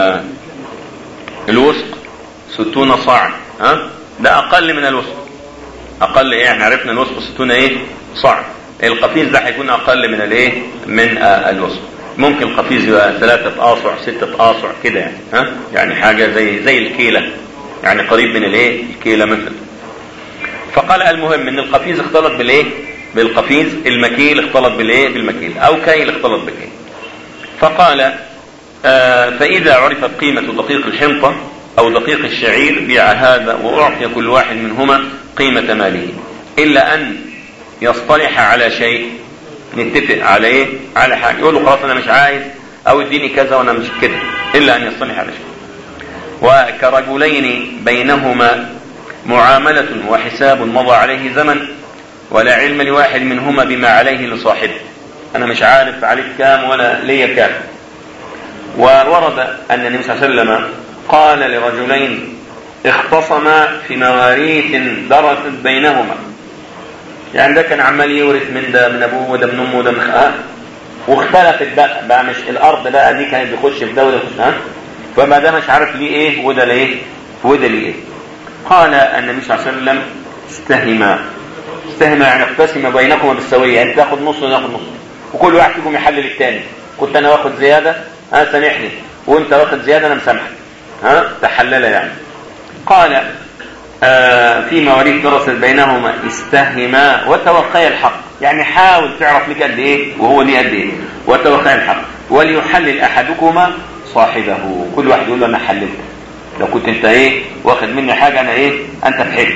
الوسق ستون صاع، ها ده اقل من الوسق، اقل ايه احنا عرفنا الوسق ستون ايه صاع، القفيز ده هيكون اقل من الايه من آه الوسق. ممكن القفيز يبقى ثلاثة آصع ستة آصع كده يعني، ها يعني حاجة زي زي الكيلة، يعني قريب من الايه الكيلة مثلا. فقال المهم ان القفيز اختلط بالايه بالقفيز، المكيل اختلط بالايه بالمكيل، او كيل اختلط بكيل. فقال آه فاذا عرفت قيمة دقيق الحنطة او دقيق الشعير بيع هذا واعطي كل واحد منهما قيمة ماله، الا ان يصطلح على شيء، نتفق على ايه على حاجة، يقول له خلاص انا مش عايز او اديني كذا وانا مش كده، الا ان يصطلح على شيء. وكرجلين بينهما معاملة وحساب مضى عليه زمن ولا علم لواحد منهما بما عليه لصاحبه، انا مش عارف عليك كام ولا ليا كام. وورد ان النبي صلى الله عليه وسلم قال لرجلين اختصما في مواريث درست بينهما، يعني ده كان عمال يورث من ده من ابوه وده من امه وده من خاله، واختلفت بقى بقى مش الارض بقى دي كانت بيخش في ده وده يخش ها، فما ده مش عارف ليه ايه وده ليه وده ليه ايه. قال النبي صلى الله عليه وسلم استهما، استهما يعني اقتسم بينكما بالسويه، يعني تاخد نص وناخد نص، وكل واحد فيكم يحلل الثاني، كنت انا واخد زياده ها سامحني، وانت واخد زياده انا مسامحك ها تحلل يعني. قال آه في مواريث درست بينهما استهما وتوقيا الحق، يعني حاول تعرف لك قد ايه وهو ليه قد ايه، وتوقيا الحق. وليحلل احدكما صاحبه، كل واحد يقول له انا حللت، لو كنت انت ايه واخد مني حاجه انا ايه انت تحل.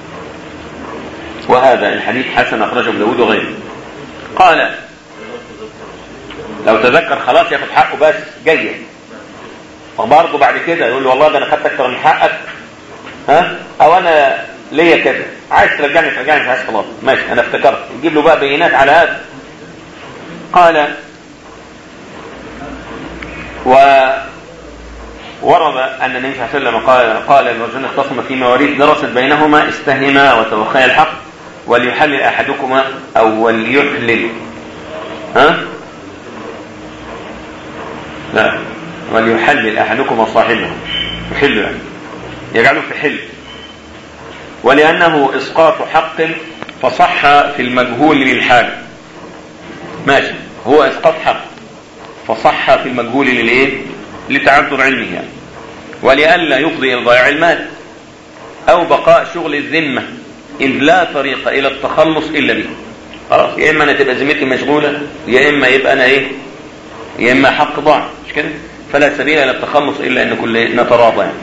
وهذا الحديث حسن اخرجه ابو داود وغيره. قال لو تذكر خلاص ياخد حقه بس جاي، وبرضه بعد كده يقول له والله ده انا خدت اكتر من حقك ها، او انا ليا كده عايز ترجعني ترجعني مش عايز خلاص ماشي انا افتكرت، يجيب له بقى بينات على هذا. قال وورد ان النبي صلى الله عليه وسلم قال قال الرجل اختصم في مواريث درست بينهما استهما وتوخيا الحق وليحلل احدكما او وليحلل ها لا وليحلل احدكما صاحبه، يحل يعني يجعله في حل، ولأنه إسقاط حق فصح في المجهول للحال. ماشي هو إسقاط حق فصح في المجهول للإيه لتعذر علمه يعني، ولئلا يفضي إلى ضياع المال أو بقاء شغل الذمة إذ لا طريق إلى التخلص إلا به. خلاص يا إما أنا تبقى ذمتي مشغولة، يا إما يبقى أنا إيه يا إما حق ضاع، مش كده؟ فلا سبيل إلى التخلص إلا أن كل نتراضى يعني.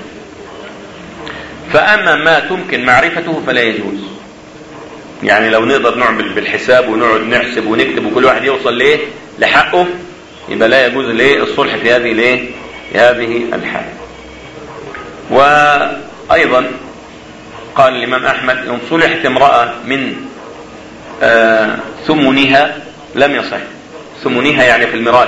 فأما ما تمكن معرفته فلا يجوز، يعني لو نقدر نعمل بالحساب ونقعد نحسب ونكتب وكل واحد يوصل ليه لحقه، يبقى لا يجوز ليه الصلح في هذه ليه في هذه الحالة. وأيضا قال الإمام أحمد إن صلحت امرأة من آه ثمنها لم يصح. ثمنها يعني في الميراث،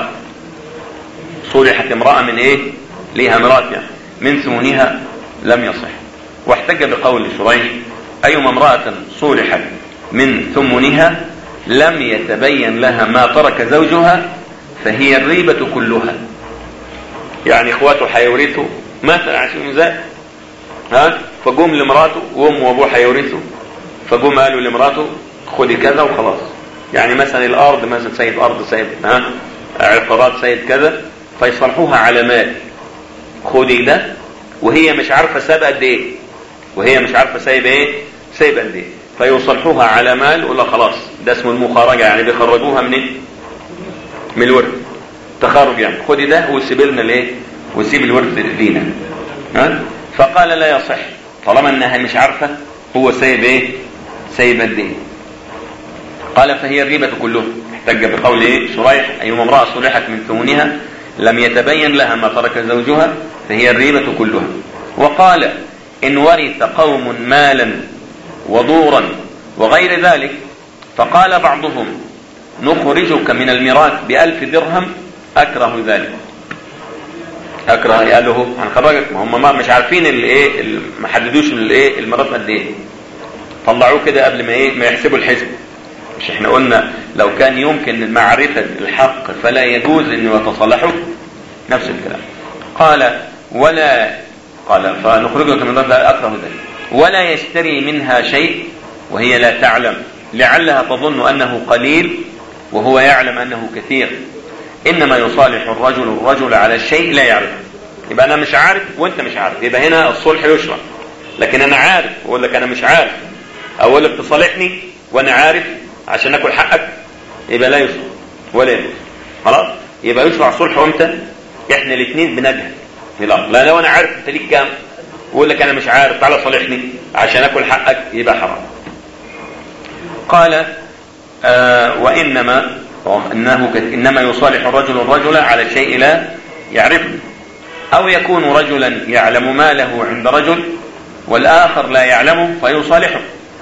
صلحت امرأة من إيه ليها ميراث يعني من ثمنها لم يصح. واحتج بقول شريح أيما امرأة صلحت من ثمنها لم يتبين لها ما ترك زوجها فهي الريبة كلها. يعني اخواته حيورثوا مثلا عشان ذلك، ها فقوم لمراته وامه وابوه حيورثوا، فقوم قالوا لمراته خدي كذا وخلاص. يعني مثلا الارض، مثلا سيد ارض، سيد ها عقارات، سيد كذا، فيصلحوها على مال، خدي ده، وهي مش عارفه ساب قد ايه، وهي مش عارفه سايب ايه سايب قد ايه، فيصلحوها على مال ولا خلاص ده اسمه المخارجه، يعني بيخرجوها من ايه من الورث، تخارج يعني، خدي ده وسيب لنا الايه وسيب الورث لينا. ها فقال لا يصح طالما انها مش عارفه هو سايب ايه سايب قد ايه. قال فهي الريبه كلها. احتج بقول ايه شريح ايما امراه صلحت من ثمنها لم يتبين لها ما ترك زوجها فهي الريبه كلها. وقال ان ورث قوم مالا ودورا وغير ذلك فقال بعضهم نخرجك من الميراث بألف درهم أكره ذلك. أكره قاله هنخرجك، ما هم ما مش عارفين الايه ما حددوش الايه الميراث قد ايه، طلعوه كده قبل ما ايه ما يحسبوا الحسب. مش احنا قلنا لو كان يمكن معرفة الحق فلا يجوز ان يتصالحوا، نفس الكلام. قال ولا قال فنخرجك من الميراث أكره ذلك ولا يشتري منها شيء وهي لا تعلم لعلها تظن أنه قليل وهو يعلم أنه كثير، إنما يصالح الرجل الرجل على الشيء لا يعرف. يبقى أنا مش عارف وأنت مش عارف، يبقى هنا الصلح يشرع. لكن أنا عارف أقول لك أنا مش عارف، أقول لك تصالحني وأنا عارف عشان أكل حقك، يبقى لا يشرع ولا يجوز. خلاص يبقى يشرع الصلح وأمتى إحنا الاثنين بنجهل في الأرض. لا لو أنا عارف أنت ليك كام وأقول لك أنا مش عارف تعالى صالحني عشان أكل حقك، يبقى حرام. قال آه وإنما إنه إنما يصالح الرجل الرجل على شيء لا يعرفه، أو يكون رجلا يعلم ما له عند رجل والآخر لا يعلمه فيصالحه.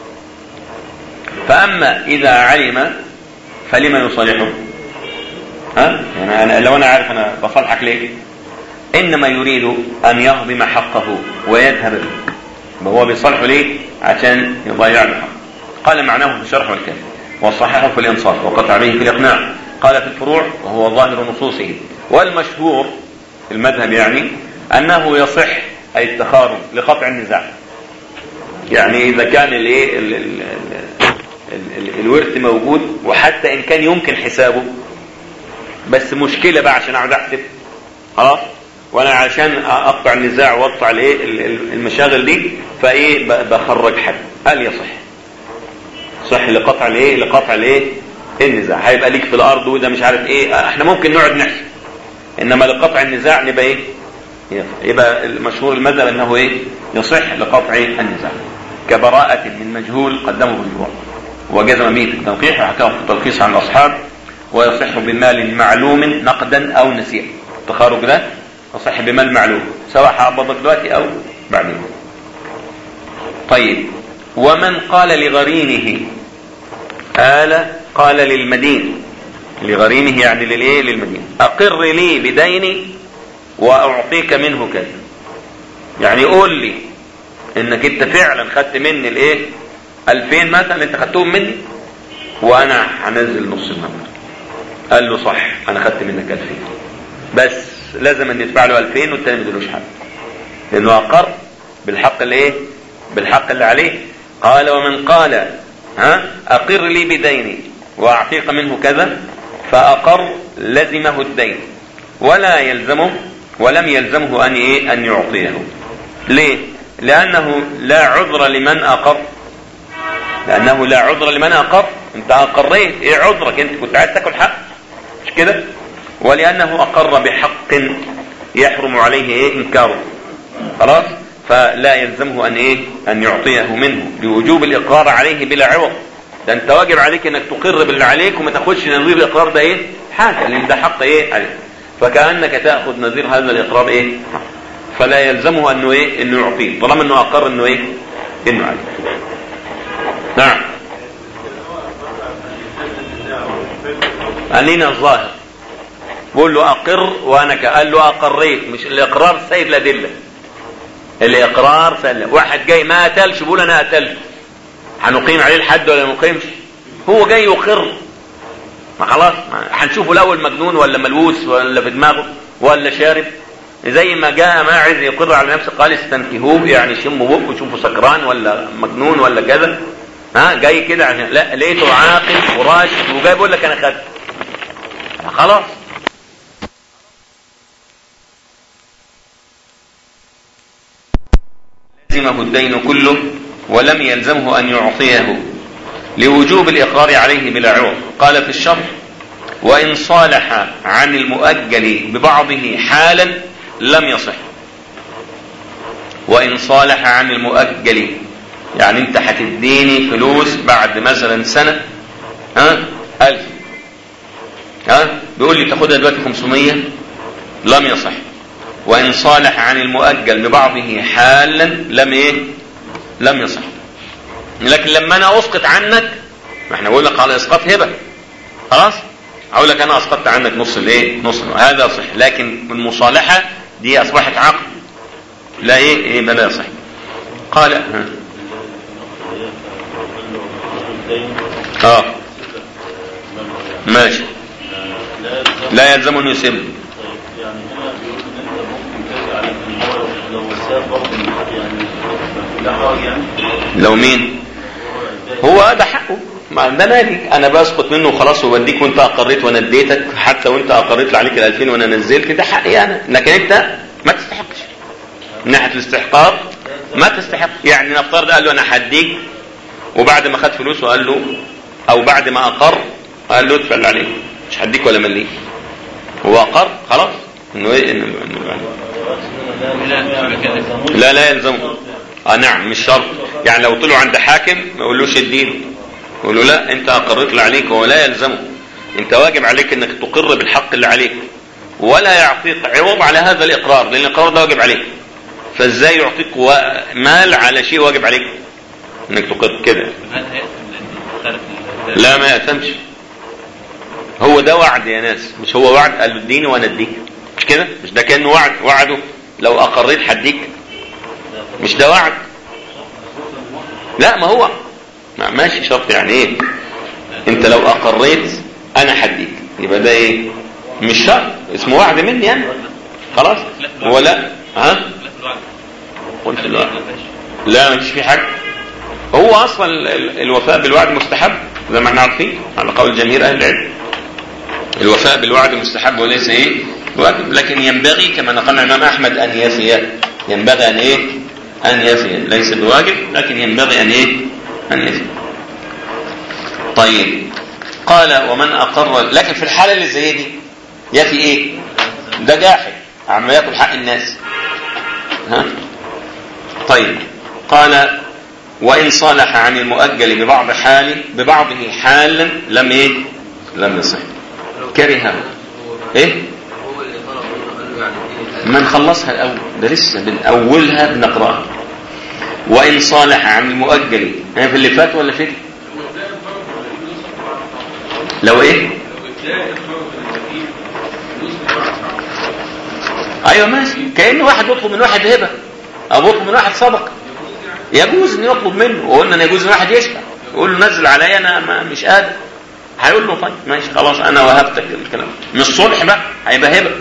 فأما إذا علم فلما يصالحه؟ ها يعني أنا لو أنا عارف أنا بصالحك ليه؟ إنما يريد أن يهضم حقه ويذهب به، هو بيصالحه ليه؟ عشان يضيع له حقه. قال معناه في الشرح والكافي والصحيح في الإنصاف وقطع به في الإقناع. قال في الفروع وهو ظاهر نصوصه والمشهور في المذهب يعني أنه يصح أي التخارج لقطع النزاع. يعني إذا كان الايه الورث موجود وحتى إن كان يمكن حسابه، بس مشكلة بقى عشان أقعد أحسب خلاص وأنا عشان أقطع النزاع وأقطع الايه المشاغل دي فإيه بخرج حد، قال يصح صح لقطع الايه لقطع الايه النزاع. هيبقى ليك في الارض وده مش عارف ايه، احنا ممكن نقعد نحسب، انما لقطع النزاع نبقى ايه يبقى المشهور المذهب انه ايه يصح لقطع النزاع كبراءة من مجهول قدمه بالجوع وجزم به في التنقيح وحكاه في التلخيص عن الاصحاب. ويصح بمال معلوم نقدا او نسيئا. التخارج ده يصح بمال معلوم سواء هقبضك دلوقتي او بعدين. طيب ومن قال لغريمه قال قال للمدين، لغريمه يعني للايه للمدين اقر لي بديني واعطيك منه كذا. يعني قول لي انك انت فعلا خدت مني الايه الفين مثلا انت خدتهم مني وانا هنزل نص المبلغ. قال له صح انا خدت منك الفين بس لازم ان ندفع له الفين والتاني ما يدلوش حاجه لانه اقر بالحق اللي ايه بالحق اللي عليه. قال ومن قال ها اقر لي بديني واعطيك منه كذا فاقر لزمه الدين ولا يلزمه ولم يلزمه ان ايه ان يعطيه. ليه؟ لانه لا عذر لمن اقر لانه لا عذر لمن اقر. انت اقريت ايه عذرك؟ انت كنت عايز تاكل حق مش كده؟ ولانه اقر بحق يحرم عليه ايه انكاره خلاص فلا يلزمه ان ايه ان يعطيه منه بوجوب الاقرار عليه بلا عوض. ده انت واجب عليك انك تقر باللي عليك وما تاخدش نظير الاقرار ده ايه حاجه لان ده حق ايه عليك، فكانك تاخذ نظير هذا الاقرار ايه. فلا يلزمه انه ايه انه يعطيه طالما انه اقر انه ايه انه عليه. نعم. علينا الظاهر بقول له اقر وانا قال له اقريت، مش الاقرار سيد الادله، الاقرار سيد. واحد جاي ما قتلش بقول انا قتلت، هنقيم عليه الحد ولا ما نقيمش؟ هو جاي يقر، ما خلاص هنشوفه الاول مجنون ولا ملوث ولا في دماغه ولا شارب. زي ما جاء ماعز يقر على نفسه قال استنكهوه، يعني شموا بقه وشوفوا سكران ولا مجنون ولا كذا. ها جاي كده عشان لا لقيته عاقل وراشد وجاي بيقول لك انا خدت، خلاص. لزمه الدين كله ولم يلزمه ان يعطيه لوجوب الاقرار عليه بلا عوض. قال في الشرح: وان صالح عن المؤجل ببعضه حالا لم يصح. وان صالح عن المؤجل يعني انت هتديني فلوس بعد مثلا سنة ها الف، ها بيقول لي تاخدها دلوقتي خمسمية، لم يصح. وان صالح عن المؤجل ببعضه حالا لم ايه لم يصح. لكن لما انا اسقط عنك، ما احنا بقول لك على اسقاط هبه، خلاص اقول لك انا اسقطت عنك نص الايه نص هذا صح. لكن المصالحه دي اصبحت عقد، لا ايه ايه بلا صح. قال ها. اه ماشي لا يلزم انه يسب. يعني هنا بيقول ان انت ممكن ترجع على لو وساب برضه يعني لا حرج يعني. لو مين هو ده حقه، ما ده مالك، انا بسقط منه وخلاص وبديك وانت اقريت وانا اديتك، حتى وانت اقريت عليك الالفين وانا نزلت، ده حقي انا. لكن انت ما تستحقش من ناحيه الاستحقاق، ما تستحق. يعني نفترض قال له انا هديك، وبعد ما خد فلوس وقال له او بعد ما اقر قال له ادفع اللي عليك مش هديك ولا مليك، هو اقر خلاص انه ايه انه لا لا يلزمه. اه نعم مش شرط. يعني لو طلعوا عند حاكم ما يقولوش اديله، يقول له لا انت اقريت اللي عليك، هو لا يلزمه. انت واجب عليك انك تقر بالحق اللي عليك، ولا يعطيك عوض على هذا الاقرار، لان الاقرار ده واجب عليك. فازاي يعطيك مال على شيء واجب عليك انك تقر كده؟ لا ما يأتمش. هو ده وعد يا ناس، مش هو وعد قال له اديني وانا اديك، مش كده؟ مش ده كانه وعد، وعده لو اقريت حديك، مش ده وعد؟ لا ما هو ما ماشي شرط. يعني ايه انت لو اقريت انا حديك، يبقى ده ايه مش شرط، اسمه وعد مني يعني خلاص. هو لا ها قلت الوعد لا مش في حاجه. هو اصلا الوفاء بالوعد مستحب زي ما احنا عارفين على قول جماهير اهل العلم. الوفاء بالوعد مستحب وليس ايه واجب، لكن ينبغي كما نقل الامام احمد ان يفي. ينبغي ان ايه ان يفي، ليس بواجب لكن ينبغي ان ايه ان يفي. طيب قال ومن اقر، لكن في الحاله اللي زي دي يفي ايه؟ ده جاحد عم ياكل حق الناس. ها طيب قال وان صالح عن المؤجل ببعض حال ببعضه حالا لم ايه لم يصح. كرهه ايه ما نخلصها الاول، ده لسه من اولها بنقراها. وان صالح عن المؤجل يعني في اللي فات ولا فيه لو ايه ايوه ماشي، كأن واحد يطلب من واحد هبه او يطلب من واحد صدقه، يجوز ان يطلب منه. وقلنا ان يجوز ان واحد يشفع يقول له نزل عليا انا ما مش قادر، هيقول له طيب ماشي خلاص انا وهبتك الكلام، مش صلح بقى هيبقى هبه.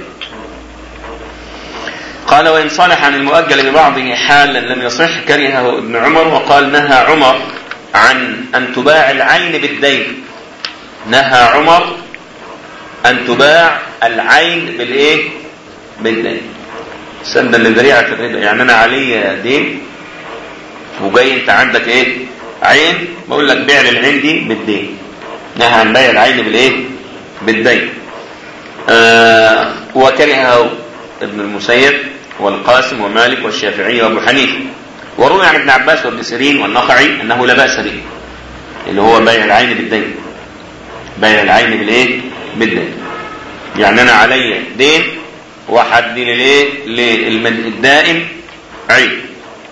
قال وان صالح عن المؤجل ببعضه حالا لم يصح. كرهه ابن عمر وقال نهى عمر عن ان تباع العين بالدين. نهى عمر ان تباع العين بالايه بالدين سدا لذريعه الربا. يعني انا علي دين وجاي انت عندك ايه عين، بقول لك بيع للعين دي بالدين. نهى عن بيع العين بالايه بالدين. آه وكرهه ابن المسيب والقاسم ومالك والشافعي وابو حنيفه. وروي عن ابن عباس وابن سيرين والنخعي انه لا باس به، اللي هو بيع العين بالدين. بيع العين بالايه بالدين يعني انا علي دين وحد للايه للدائم عين.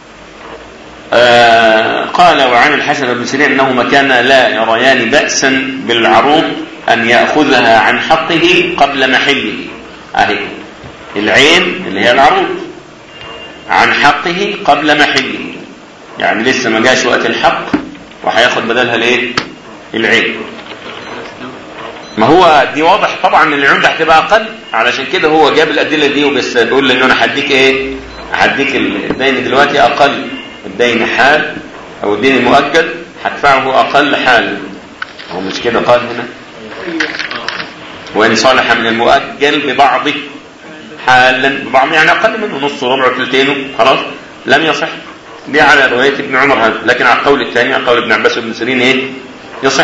آه قال وعن الحسن بن سيرين انهما كانا لا يريان بأسا بالعروض ان يأخذها عن حقه قبل محله. اهي العين اللي هي العروض عن حقه قبل محله، يعني لسه ما جاش وقت الحق وهياخد بدلها الايه العين. ما هو دي واضح طبعا ان العين هتبقى اقل، علشان كده هو جاب الادله دي وبس بيقول لي ان انا هديك ايه هديك الدين دلوقتي اقل، الدين حال او الدين المؤجل هدفعه اقل حال. هو مش كده قال هنا وان صالح من المؤجل ببعضه حالا، ببعض يعني اقل منه نص ربع ثلثينه خلاص لم يصح. دي على روايه ابن عمر هذا، لكن على القول الثاني على قول ابن عباس وابن سيرين ايه يصح.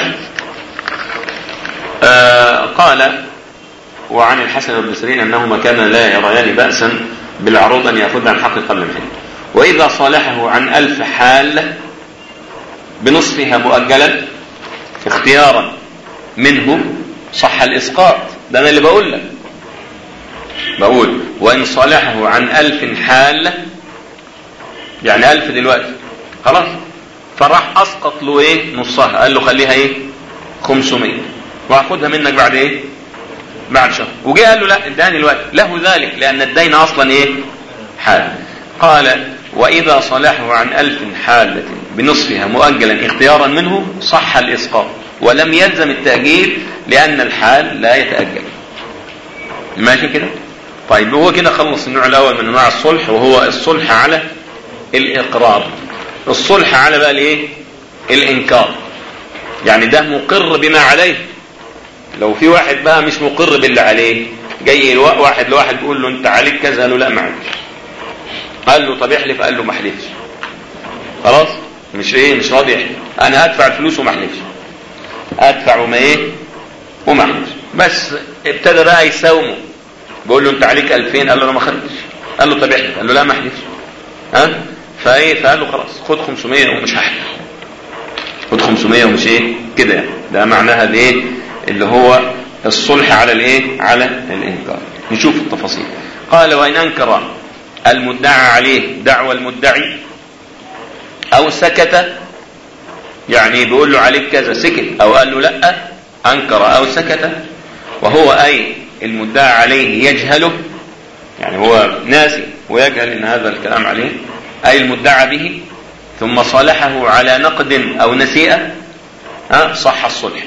آه قال وعن الحسن بن سيرين انهما كانا لا يريان بأسا بالعروض ان ياخذها عن حق قبل محله، واذا صالحه عن الف حال بنصفها مؤجلا اختيارا منه صح الاسقاط. ده انا اللي بقول لك، بقول وان صالحه عن الف حال يعني الف دلوقتي خلاص، فراح اسقط له ايه نصها، قال له خليها ايه خمسمية وهاخدها منك بعد ايه بعد شهر، وجاء قال له لا اداني الوقت له ذلك لان الدين اصلا ايه حال. قال واذا صالحه عن الف حالة بنصفها مؤجلا اختيارا منه صح الاسقاط ولم يلزم التأجيل لان الحال لا يتأجل. ماشي كده؟ طيب هو كده خلص النوع الاول من انواع الصلح، وهو الصلح على الاقرار. الصلح على بقى الايه الانكار، يعني ده مقر بما عليه. لو في واحد بقى مش مقر باللي عليه، جاي واحد لواحد بيقول له انت عليك كذا، قال له لا ما عليكش، قال له طب احلف، قال له ما احلفش، خلاص مش ايه مش راضي يحلف، انا هدفع الفلوس وما احلفش، ادفع وما ايه وما احلفش. بس ابتدى بقى يساومه، بيقول له انت عليك ألفين، قال له انا ما خدتش، قال له طب احلف، قال له لا ما احلفش، ها فايه فقال له خلاص خد خمسمية ومش هحلف، خد خمسمية ومش ايه كده يعني. ده معناها الايه اللي هو الصلح على الايه على الانكار. نشوف التفاصيل. قال وان انكر المدعى عليه دعوى المدعي او سكت، يعني بيقول له عليك كذا سكت او قال له لا، انكر او سكت وهو اي المدعى عليه يجهله، يعني هو ناسي ويجهل ان هذا الكلام عليه، اي المدعى به، ثم صالحه على نقد او نسيئة، ها صح الصلح،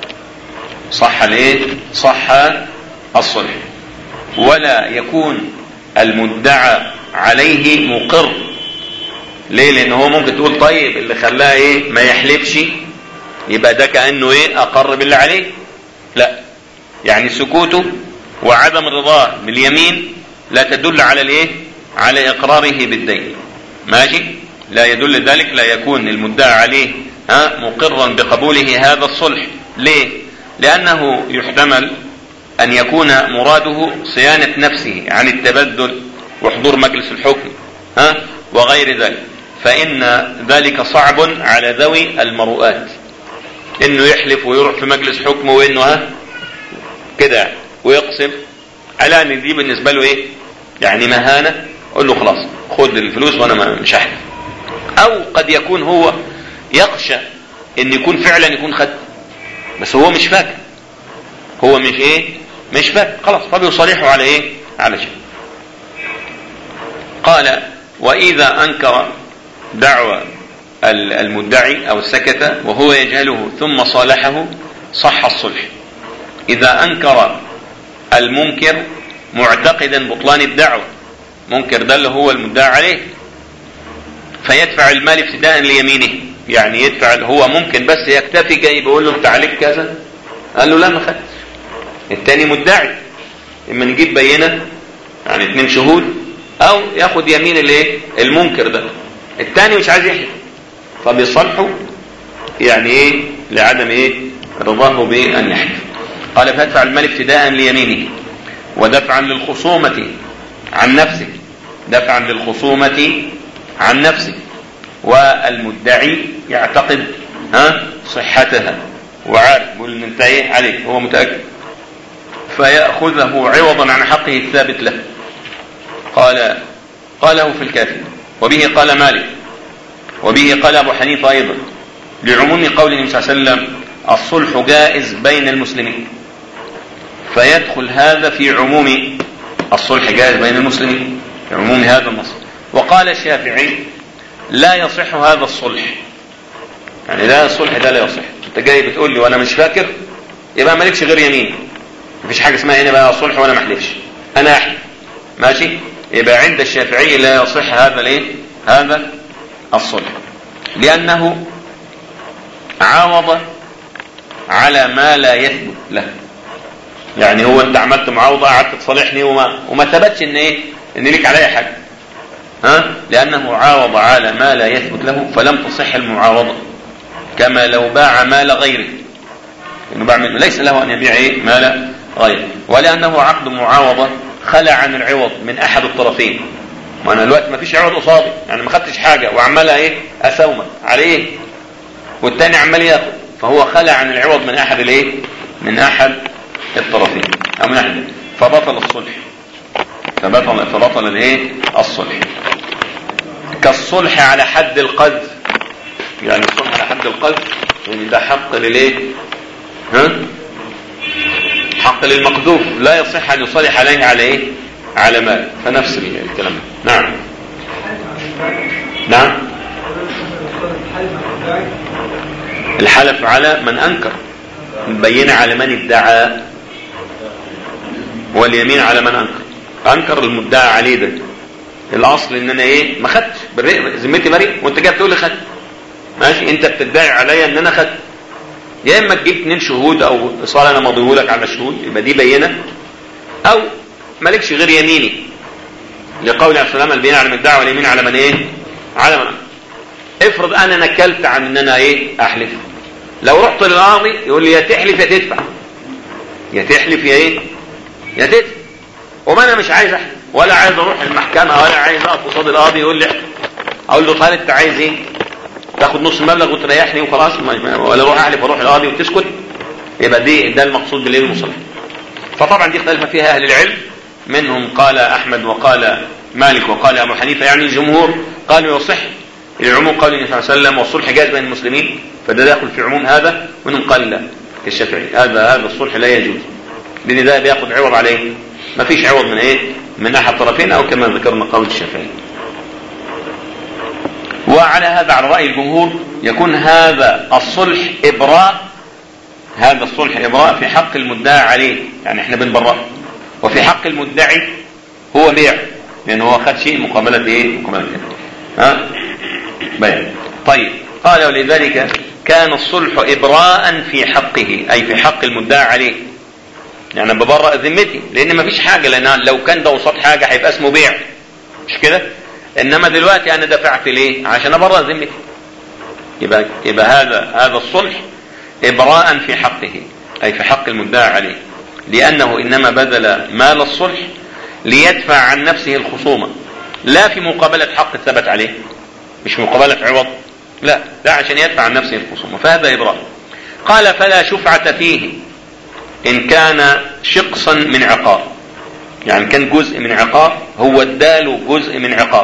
صح الايه صح الصلح. ولا يكون المدعى عليه مقر. ليه؟ لان هو ممكن تقول طيب اللي خلاه ايه ما يحلفش يبقى ده كأنه ايه اقر بالله عليه، لا، يعني سكوته وعدم رضاه باليمين لا تدل على الايه على اقراره بالدين. ماشي، لا يدل ذلك، لا يكون المدعى عليه ها مقرا بقبوله هذا الصلح. ليه؟ لانه يحتمل ان يكون مراده صيانة نفسه عن التبدل وحضور مجلس الحكم ها وغير ذلك، فان ذلك صعب على ذوي المروءات، انه يحلف ويروح في مجلس حكم وانه ها كده ويقسم على ان دي بالنسبة له ايه يعني مهانة، قل له خلاص خد الفلوس وانا مش هحلف. او قد يكون هو يخشى ان يكون فعلا يكون خد، بس هو مش فاكر، هو مش ايه مش فاكر خلاص، فبيصالحه على ايه على شيء. قال واذا انكر دعوى المدعي او سكت وهو يجهله ثم صالحه صح الصلح. اذا انكر المنكر معتقدا بطلان الدعوة، منكر ده اللي هو المدعى عليه، فيدفع المال ابتداء ليمينه، يعني يدفع، هو ممكن بس يكتفي جاي بيقول له انت عليك كذا، قال له لا ما خدتش. التاني مدعي، اما نجيب بينة يعني اتنين شهود او ياخد يمين الايه المنكر ده، التاني مش عايز يحلف فبيصالحه يعني ايه لعدم ايه رضاه بان يحلف. قال فيدفع المال ابتداء ليمينه ودفعا للخصومة عن نفسه، دفعا للخصومة عن نفسه، والمدعي يعتقد ها صحتها وعارف يقول ان انت ايه عليك، هو متأكد، فيأخذه عوضا عن حقه الثابت له. قال قاله في الكافي، وبه قال مالك، وبه قال أبو حنيفة أيضا، لعموم قول النبي صلى الله عليه وسلم الصلح جائز بين المسلمين، فيدخل هذا في عموم الصلح جائز بين المسلمين، في عموم هذا النص. وقال الشافعي لا يصح هذا الصلح، يعني لا الصلح ده لا يصح. انت جاي بتقول لي وانا مش فاكر، يبقى مالكش غير يمين، مفيش حاجه اسمها هنا بقى صلح وانا ما احلفش، انا احلف ماشي. يبقى عند الشافعي لا يصح هذا الايه هذا الصلح، لانه عاوض على ما لا يثبت له. يعني هو انت عملت معاوضه، قعدت تصالحني وما وما ثبتش ان ايه ان ليك عليا حاجه، ها، لانه عاوض على ما لا يثبت له، فلم تصح المعاوضه، كما لو باع مال غيره، انه باع منه ليس له ان يبيع ايه مال غيره. ولانه عقد معاوضه خلع عن العوض من احد الطرفين، ما انا دلوقتي ما فيش عوض قصادي، يعني ما خدتش حاجه وعمال ايه اسومك عليه، والتاني عمال ياخد، فهو خلع عن العوض من احد الايه من احد الطرفين او من احد، فبطل الصلح، فبطل فبطل الايه الصلح. كالصلح على حد القذف، يعني الصلح على حد القذف يعني ده حق للايه ها حق للمقذوف، لا يصح ان يصالح عليه على ايه على مال، فنفس الكلام. نعم نعم الحلف على من انكر، البينة على من ادعى، واليمين على من انكر. انكر المدعى عليه ده، الاصل ان انا ايه ما خدتش، ذمتي بريء وانت جاي بتقول لي خدت، ماشي، انت بتدعي عليا ان انا خدت، يا اما تجيب اثنين شهود او اصرار انا مضيه لك على شهود، يبقى دي بينه، او مالكش غير يميني، لقول عليه السلام البينة على من ادعى واليمين على من ايه على من انكر. افرض انا نكلت عن ان انا ايه احلف، لو رحت للقاضي يقول لي يا تحلف يا تدفع، يا تحلف يا ايه يا تدفع، وما انا مش عايز احلف ولا عايز اروح المحكمه ولا عايز اقف قصاد القاضي يقول لي احلف، اقول له طيب انت عايز ايه، تاخد نص المبلغ وتريحني وخلاص، ولا اروح احلف واروح للقاضي وتسكت، يبقى دي ده المقصود بالايه المصالحه. فطبعا دي اختلف فيها اهل العلم، منهم قال احمد وقال مالك وقال ابو حنيفه، يعني الجمهور قالوا يصح العموم قال النبي صلى الله عليه وسلم والصلح جائز بين المسلمين، فده داخل في عموم هذا، منهم قال لا كالشافعي هذا هذا الصلح لا يجوز، لان ده بياخد عوض عليه، ما فيش عوض من ايه من احد الطرفين، او كما ذكرنا قول الشافعي. وعلى هذا على راي الجمهور يكون هذا الصلح ابراء، هذا الصلح ابراء في حق المدعى عليه، يعني احنا بنبرأه، وفي حق المدعي هو بيع، لانه هو خد شيء مقابله ايه مقابله ايه ها بيع. طيب قال ولذلك كان الصلح ابراء في حقه، اي في حق المدعى عليه، يعني ببرأ ذمتي، لان ما فيش حاجه، لان لو كان ده قصاد حاجه هيبقى اسمه بيع، مش كده؟ انما دلوقتي انا دفعت ليه؟ عشان ابرأ ذمتي، يبقى يبقى هذا هذا الصلح ابراء في حقه، اي في حق المدعى عليه، لانه انما بذل مال الصلح ليدفع عن نفسه الخصومه، لا في مقابله حق ثبت عليه، مش مقابله عوض، لا لا عشان يدفع عن نفسه الخصومه، فهذا ابراء. قال فلا شفعة فيه ان كان شقصا من عقار، يعني كان جزء من عقار، هو اداله جزء من عقار،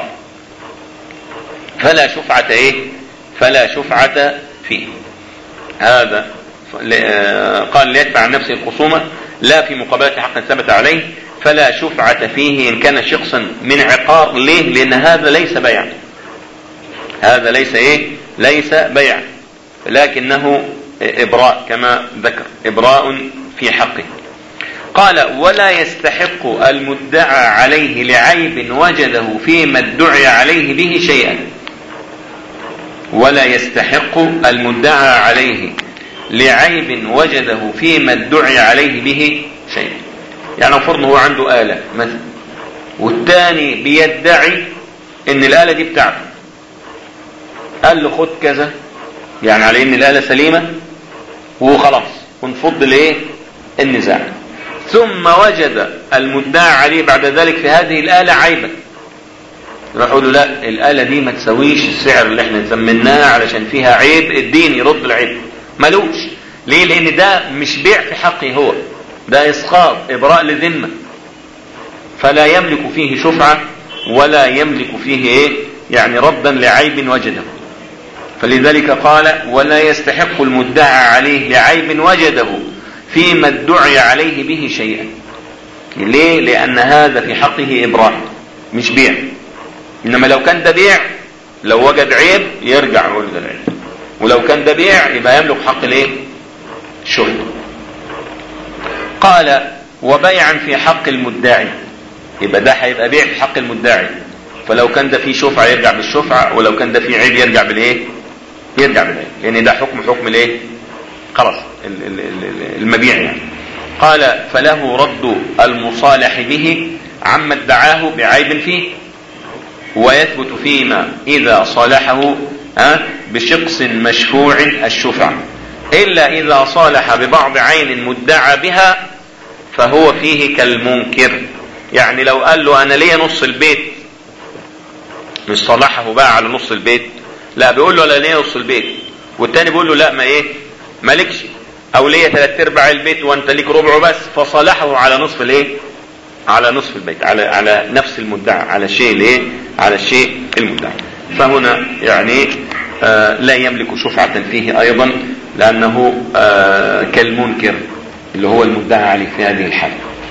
فلا شفعة ايه فلا شفعة فيه. هذا قال ليدفع عن نفسه الخصومة لا في مقابلة حق ثبت عليه، فلا شفعة فيه ان كان شخصا من عقار. ليه؟ لان هذا ليس بيع، هذا ليس ايه ليس بيع، لكنه ابراء كما ذكر، ابراء في حقه. قال ولا يستحق المدعى عليه لعيب وجده فيما ادعي عليه به شيئا، ولا يستحق المدعى عليه لعيب وجده فيما ادعي عليه به شيئا. يعني فرض هو عنده آلة مثلا، والتاني بيدعي ان الآلة دي بتاعته، قال له خد كذا، يعني على ان الآلة سليمة وخلاص ونفض الايه النزاع، ثم وجد المدعى عليه بعد ذلك في هذه الآلة عيبا، راح يقول له لا الآلة دي ما تسويش السعر اللي احنا سميناه علشان فيها عيب، الدين يرد العيب، ملوش. ليه؟ لان ده مش بيع في حقه هو، ده اسقاط ابراء لذمة، فلا يملك فيه شفعة ولا يملك فيه ايه يعني ردا لعيب وجده. فلذلك قال ولا يستحق المدعى عليه لعيب وجده فيما ادعي عليه به شيئا. ليه؟ لأن هذا في حقه إبراء مش بيع. إنما لو كان ده بيع لو وجد عيب يرجع يقول ده العيب، ولو كان ده بيع يبقى يملك حق الايه الشفعة. قال وبيعا في حق المدعي، يبقى ده هيبقى بيع في حق المدعي، فلو كان ده فيه شفعة يرجع بالشفعة، ولو كان ده فيه عيب يرجع بالايه يرجع بالعيب، لأن ده حكم حكم الايه خلاص المبيع يعني. قال فله رد المصالح به عما ادعاه بعيب فيه، ويثبت فيما إذا صالحه بشخص مشفوع الشفعة، إلا إذا صالح ببعض عين مدعى بها فهو فيه كالمنكر. يعني لو قال له أنا ليه نص البيت، مش صالحه بقى على نص البيت، لا بيقول له أنا ليه نص البيت، والتاني بيقول له لا ما إيه مالكش، أو ليه ثلاث أرباع البيت وأنت ليك ربعه بس، فصالحه على نصف الإيه على نصف البيت، على على نفس المدعى، على الشيء الايه على الشيء المدعى. فهنا يعني آه لا يملك شفعة فيه ايضا، لانه آه كالمنكر اللي هو المدعى عليه في هذه الحالة.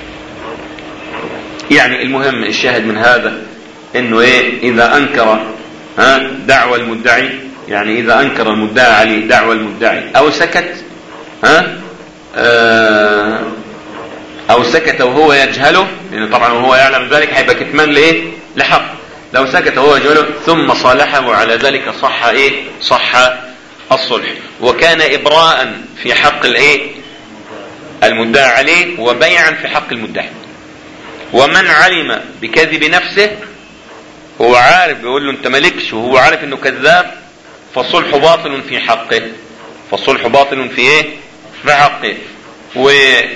يعني المهم الشاهد من هذا انه ايه اذا انكر ها دعوى المدعي، يعني اذا انكر المدعى عليه دعوى المدعي او سكت ها آه او سكت وهو يجهله، لان طبعا وهو يعلم ذلك هيبقى كتمان لايه لحق، لو سكت وهو يجهله ثم صالحه على ذلك صح ايه صح الصلح، وكان ابراء في حق الايه المدعى عليه وبيعا في حق المدعي. ومن علم بكذب نفسه، هو عارف بيقول له انت مالكش وهو عارف انه كذاب، فالصلح باطل في حقه، فالصلح باطل في ايه في حقه. و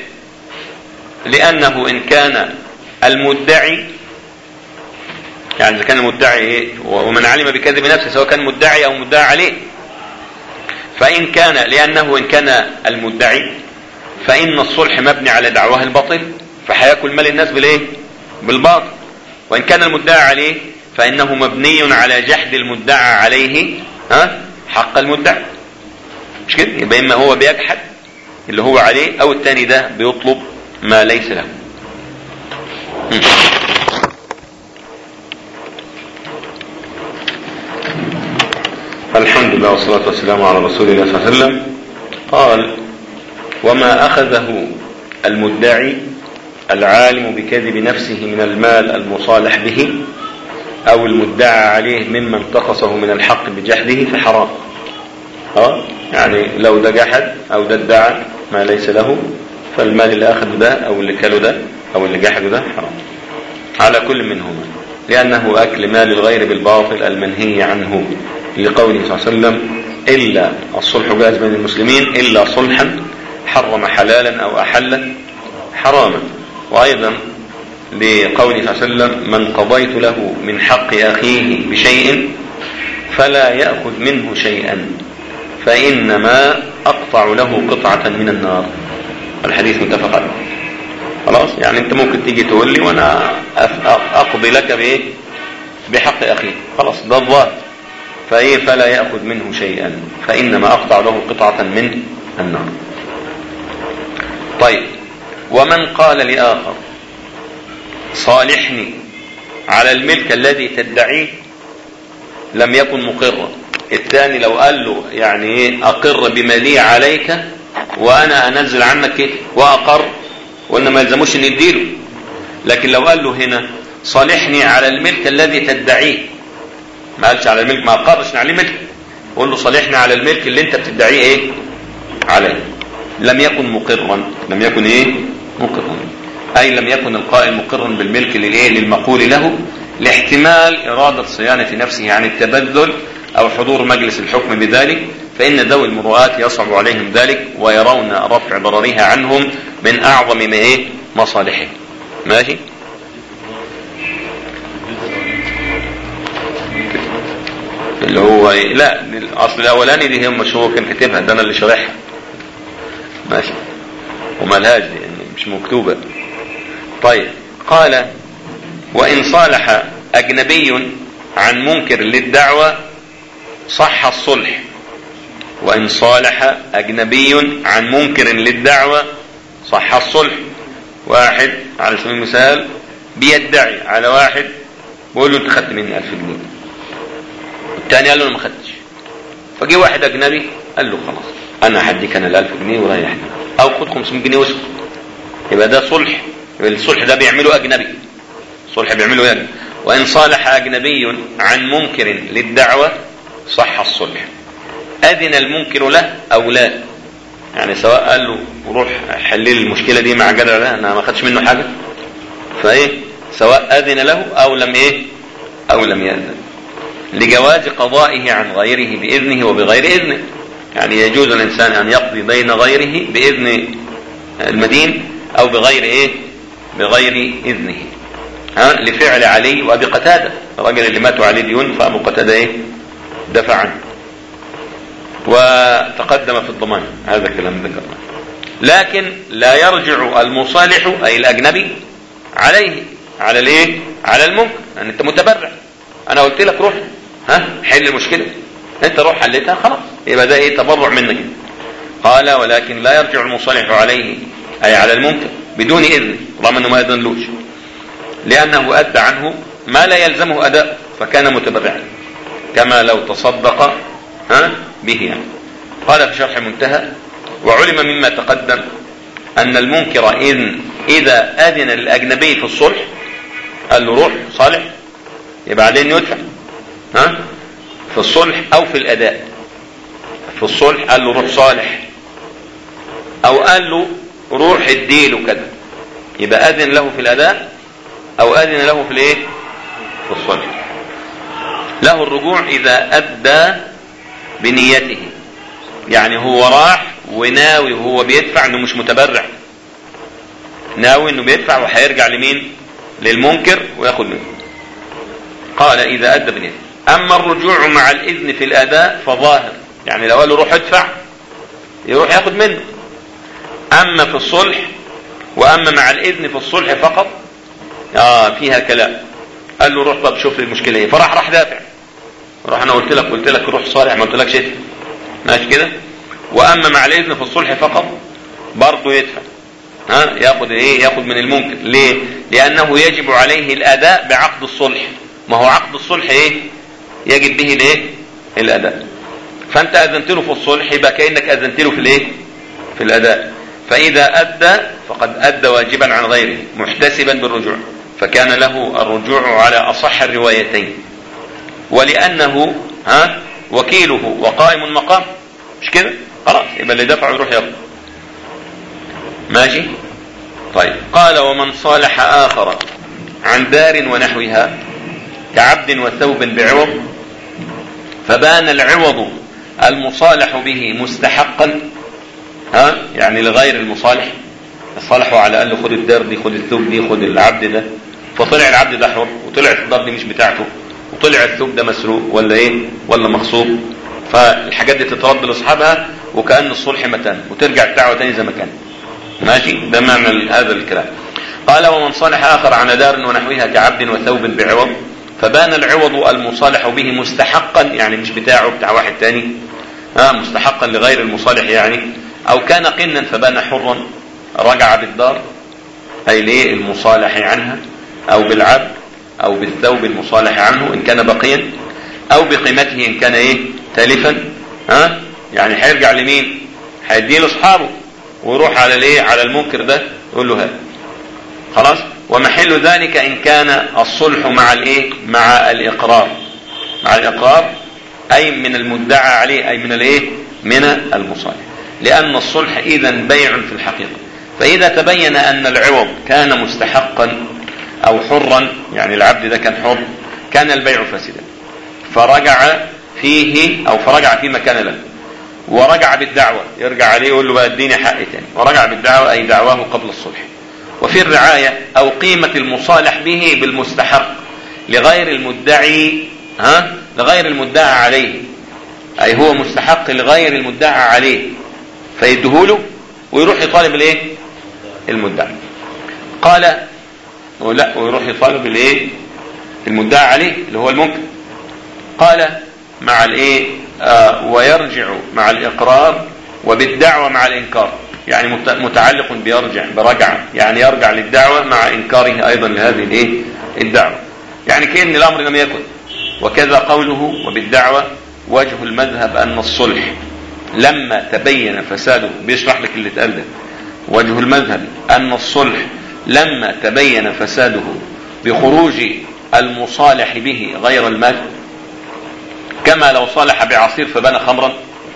لأنه إن كان المدعي يعني إذا كان المدعي إيه ومن علم بكذب نفسه سواء كان مدعي أو مدعي عليه، فإن كان لأنه إن كان المدعي فإن الصلح مبني على دعواه الباطل، فحيأكل مال الناس بالإيه بالباطل. وإن كان المدعي عليه فإنه مبني على جحد المدعى عليه ها حق المدعي، مش كده؟ يبقى إما هو بيجحد اللي هو عليه، أو الثاني ده بيطلب ما ليس له. الحمد لله والصلاة والسلام على رسول الله صلى الله عليه وسلم. قال وما أخذه المدعي العالم بكذب نفسه من المال المصالح به أو المدعى عليه مما انتقصه من الحق بجحده فحرام. اه يعني لو ده جحد أو ده ادعى ما ليس له، فالمال اللي أخذه ده أو اللي كله ده أو اللي جحده ده حرام على كل منهما، لأنه أكل مال الغير بالباطل المنهي عنه، لقوله صلى الله عليه وسلم إلا الصلح جائز بين المسلمين إلا صلحا حرم حلالا أو أحل حراما. وأيضا لقوله صلى الله عليه وسلم من قضيت له من حق أخيه بشيء فلا يأخذ منه شيئا فإنما أقطع له قطعة من النار. الحديث متفق عليه. خلاص يعني انت ممكن تيجي تقول لي وانا اقضي لك بايه بحق اخي، خلاص ده الظاهر، فايه فلا يأخذ منه شيئا فإنما أقطع له قطعة من النار. طيب ومن قال لآخر صالحني على الملك الذي تدعيه لم يكن مقرا، الثاني لو قال له يعني ايه اقر بما لي عليك وانا انزل عنك كده واقر، وان ما يلزموش ان يديله، لكن لو قال له هنا صالحني على الملك الذي تدعيه، ما قالش على الملك، ما اقرش عليه ملك، قول له صالحني على الملك اللي انت بتدعيه ايه عليه، لم يكن مقرا، لم يكن ايه مقرا، اي لم يكن القائل مقرا بالملك للايه للمقول له، لاحتمال ارادة صيانة نفسه عن التبذل او حضور مجلس الحكم بذلك، فإن ذوي المروءات يصعب عليهم ذلك ويرون رفع ضررها عنهم من أعظم ما إيه مصالحهم. ماشي؟ اللي هو إيه؟ لا الأصل الأولاني دي هم مش هو كان كاتبها، ده أنا اللي شارحها. ماشي؟ ومالهاش دي يعني مش مكتوبة. طيب قال وإن صالح أجنبي عن منكر للدعوة صح الصلح. وإن صالح أجنبي عن منكر للدعوة صح الصلح. واحد على سبيل المثال بيدعي على واحد بيقول له انت خدت مني ألف جنيه، الثاني قال له انا ما خدتش، فجي واحد أجنبي قال له خلاص انا هديك انا الألف جنيه وريحني، او خد خمسمائة جنيه واسكت. يبقى ده صلح. الصلح ده بيعمله أجنبي، الصلح بيعمله أجنبي. وإن صالح أجنبي عن منكر للدعوة صح الصلح. أذن المنكر له أو لا، يعني سواء قال له روح حل لي المشكلة دي مع جدع ده أنا ما خدش منه حاجة، فإيه سواء أذن له أو لم إيه أو لم يأذن، لجواز قضائه عن غيره بإذنه وبغير إذنه. يعني يجوز الإنسان أن يقضي بين غيره بإذن المدين أو بغير إيه بغير إذنه. ها لفعل علي وأبي قتادة، الرجل اللي ماتوا عليه ديون فأبو قتادة إيه دفع عنه وتقدم في الضمان، هذا الكلام ذكرنا. لكن لا يرجع المصالح أي الأجنبي عليه على الايه على المنكر، يعني انت متبرع، انا قلت لك روح ها حل المشكله، انت روح حلتها خلاص، يبقى ده ايه تبرع منك. قال ولكن لا يرجع المصالح عليه اي على المنكر بدون اذن، رغم انه ما اذنلوش، لانه ادى عنه ما لا يلزمه اداء فكان متبرعا كما لو تصدق ها به يعني. قال في شرح منتهى وعلم مما تقدم ان المنكر إذن اذا اذن للاجنبي في الصلح، قال له روح صالح، يبقى بعدين يدفع ها في الصلح او في الاداء. في الصلح قال له روح صالح، او قال له روح اديله كذا، يبقى اذن له في الاداء او اذن له في الايه في الصلح. له الرجوع اذا ادى بنيته، يعني هو راح وناوي وهو بيدفع انه مش متبرع، ناوي انه بيدفع وهيرجع لمين للمنكر وياخد منه. قال اذا ادى بنيته. اما الرجوع مع الاذن في الاداء فظاهر، يعني لو قال له روح ادفع يروح ياخد منه. اما في الصلح واما مع الاذن في الصلح فقط اه فيها كلام. قال له روح طب شوف لي المشكله ايه، فراح راح دافع، راح انا قلت لك قلت لك روح صالح ما قلتلكش ادفع، ماشي كده. واما مع الاذن في الصلح فقط برضه يدفع ها ياخد ايه ياخد من المنكر. ليه؟ لانه يجب عليه الاداء بعقد الصلح، ما هو عقد الصلح ايه يجب به الايه الاداء. فانت اذنت له في الصلح يبقى كانك اذنت له في الايه في الاداء. فاذا ادى فقد ادى واجبا عن غيره محتسبا بالرجوع، فكان له الرجوع على اصح الروايتين، ولانه ها وكيله وقائم مقام، مش كده خلاص يبقى اللي دفعه يروح ياخد. ماشي طيب. قال ومن صالح آخر عن دار ونحوها كعبد وثوب بعوض فبان العوض المصالح به مستحقا ها يعني لغير المصالح، الصالح على قال له خد الدار دي خد الثوب دي خد العبد ده، فطلع العبد ده حر وطلع الدار دي مش بتاعته وطلع الثوب ده مسروق ولا ايه ولا مغصوب، فالحاجات دي تترد لاصحابها وكأن الصلح متان وترجع الدعوه تاني زي ما كان. ماشي ده معنى هذا الكلام. قال ومن صالح آخر عن دار ونحوها كعبد وثوب بعوض فبان العوض المصالح به مستحقا، يعني مش بتاعه بتاع واحد تاني ها مستحقا لغير المصالح يعني، او كان قنا فبان حرا رجع بالدار اي ليه المصالح عنها، او بالعبد او بالثوب المصالح عنه ان كان بقيا، او بقيمته ان كان ايه تالفا ها يعني هيرجع لمين هيديه لاصحابه ويروح على الايه على المنكر ده يقول له هذا خلاص. ومحل ذلك ان كان الصلح مع الايه مع الاقرار، مع الاقرار اي من المدعى عليه اي من الايه من المصالح، لان الصلح اذا بيع في الحقيقه. فاذا تبين ان العوض كان مستحقا او حرا، يعني العبد ده كان حر، كان البيع فاسدا، فرجع فيه او فرجع فيما كان له ورجع بالدعوة، يرجع عليه يقول له بقى اديني حقي تاني، ورجع بالدعوة اي دعواه قبل الصلح. وفي الرعاية او قيمة المصالح به بالمستحق لغير المدعي ها لغير المدعى عليه، اي هو مستحق لغير المدعى عليه فيدهوله ويروح يطالب الايه المدعي. قال لا ويروح يطالب الايه المدعى عليه اللي هو المنكر. قال مع الايه آه ويرجع مع الاقرار وبالدعوة مع الانكار، يعني متعلق بيرجع برجع، يعني يرجع للدعوة مع انكاره ايضا لهذه الايه الدعوة، يعني كأن الامر لم يكن. وكذا قوله وبالدعوة وجه المذهب ان الصلح لما تبين فساده، بيشرح لك اللي اتقال ده. وجه المذهب ان الصلح لما تبين فساده بخروج المصالح به غير المال، كما لو صالح بعصير فبنى خمرا،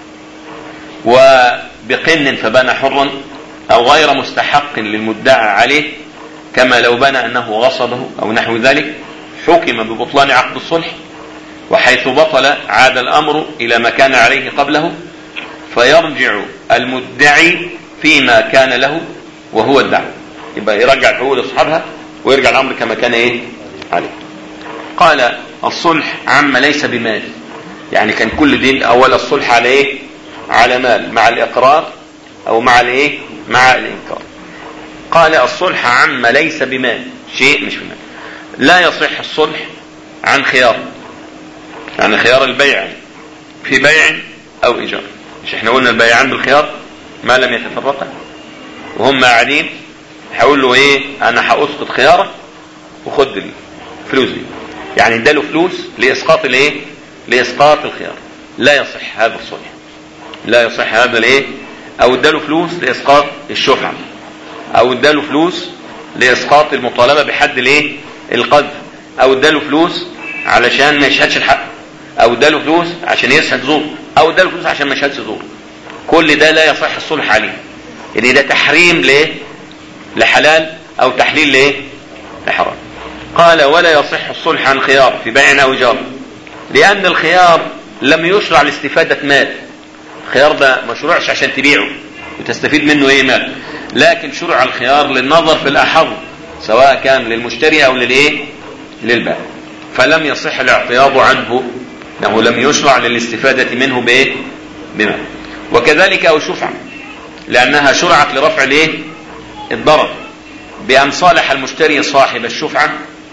وبقن فبنى حرا، او غير مستحق للمدعى عليه كما لو بنى انه غصبه او نحو ذلك، حكم ببطلان عقد الصلح، وحيث بطل عاد الامر الى ما كان عليه قبله، فيرجع المدعي فيما كان له وهو الدعوة، يبقى يرجع الحقوق لاصحابها ويرجع الامر كما كان ايه عليه. قال الصلح عما ليس بمال، يعني كان كل دين اول الصلح على ايه على مال مع الاقرار او مع الايه مع الانكار. قال الصلح عما ليس بمال، شيء مش بمال. لا يصح الصلح عن خيار، يعني خيار البيع في بيع او ايجار. مش احنا قلنا البيعان بالخيار ما لم يتفرقا، وهم قاعدين هقول له ايه انا هاسقط خيارك وخد الفلوس دي، يعني اداله فلوس لاسقاط الايه لاسقاط الخيار. لا يصح هذا الصلح، لا يصح هذا الايه. او اداله فلوس لاسقاط الشفعة، او اداله فلوس لاسقاط المطالبة بحد الايه القذف، او اداله فلوس علشان ما يشهدش الحق، او اداله فلوس عشان يشهد زور، او اداله فلوس عشان ما يشهدش زور. كل ده لا يصح الصلح عليه، يعني ده تحريم ليه لحلال او تحليل ليه لحرام. قال ولا يصح الصلح عن خيار في بيع او ايجار، لان الخيار لم يشرع لاستفادة مال. الخيار ده ما شرعش عشان تبيعه وتستفيد منه ايه مال، لكن شرع الخيار للنظر في الاحظ سواء كان للمشتري او للايه للبائع، فلم يصح الاعتراض عنه انه لم يشرع للاستفادة منه بايه بمال. وكذلك او شفعة، لانها شرعت لرفع الايه الضرر، بان صالح المشتري صاحب الشفعة،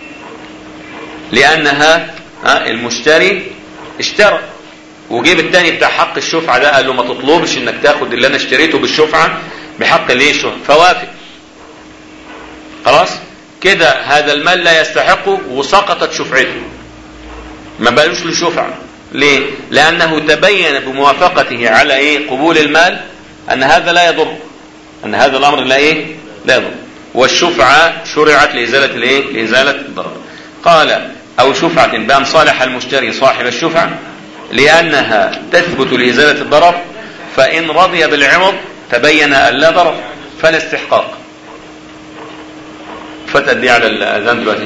لانها المشتري اشترى وجيب التاني بتاع حق الشفعة ده قال له ما تطلبش انك تاخد اللي انا اشتريته بالشفعة بحق الايه الشفعة، فوافق خلاص كده هذا المال لا يستحقه وسقطت شفعته، ما بقالوش له شفعة. ليه؟ لانه تبين بموافقته على ايه قبول المال ان هذا لا يضر، ان هذا الامر لا ايه لا يضر، والشفعة شرعت لازالة الايه لازالة الضرر. قال او شفعة بان صالح المشتري صاحب الشفعة لانها تثبت لازالة الضرر، فان رضي بالعوض تبين ان لا ضرر فلا استحقاق. فتت دي على الاذان دلوقتي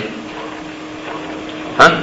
ها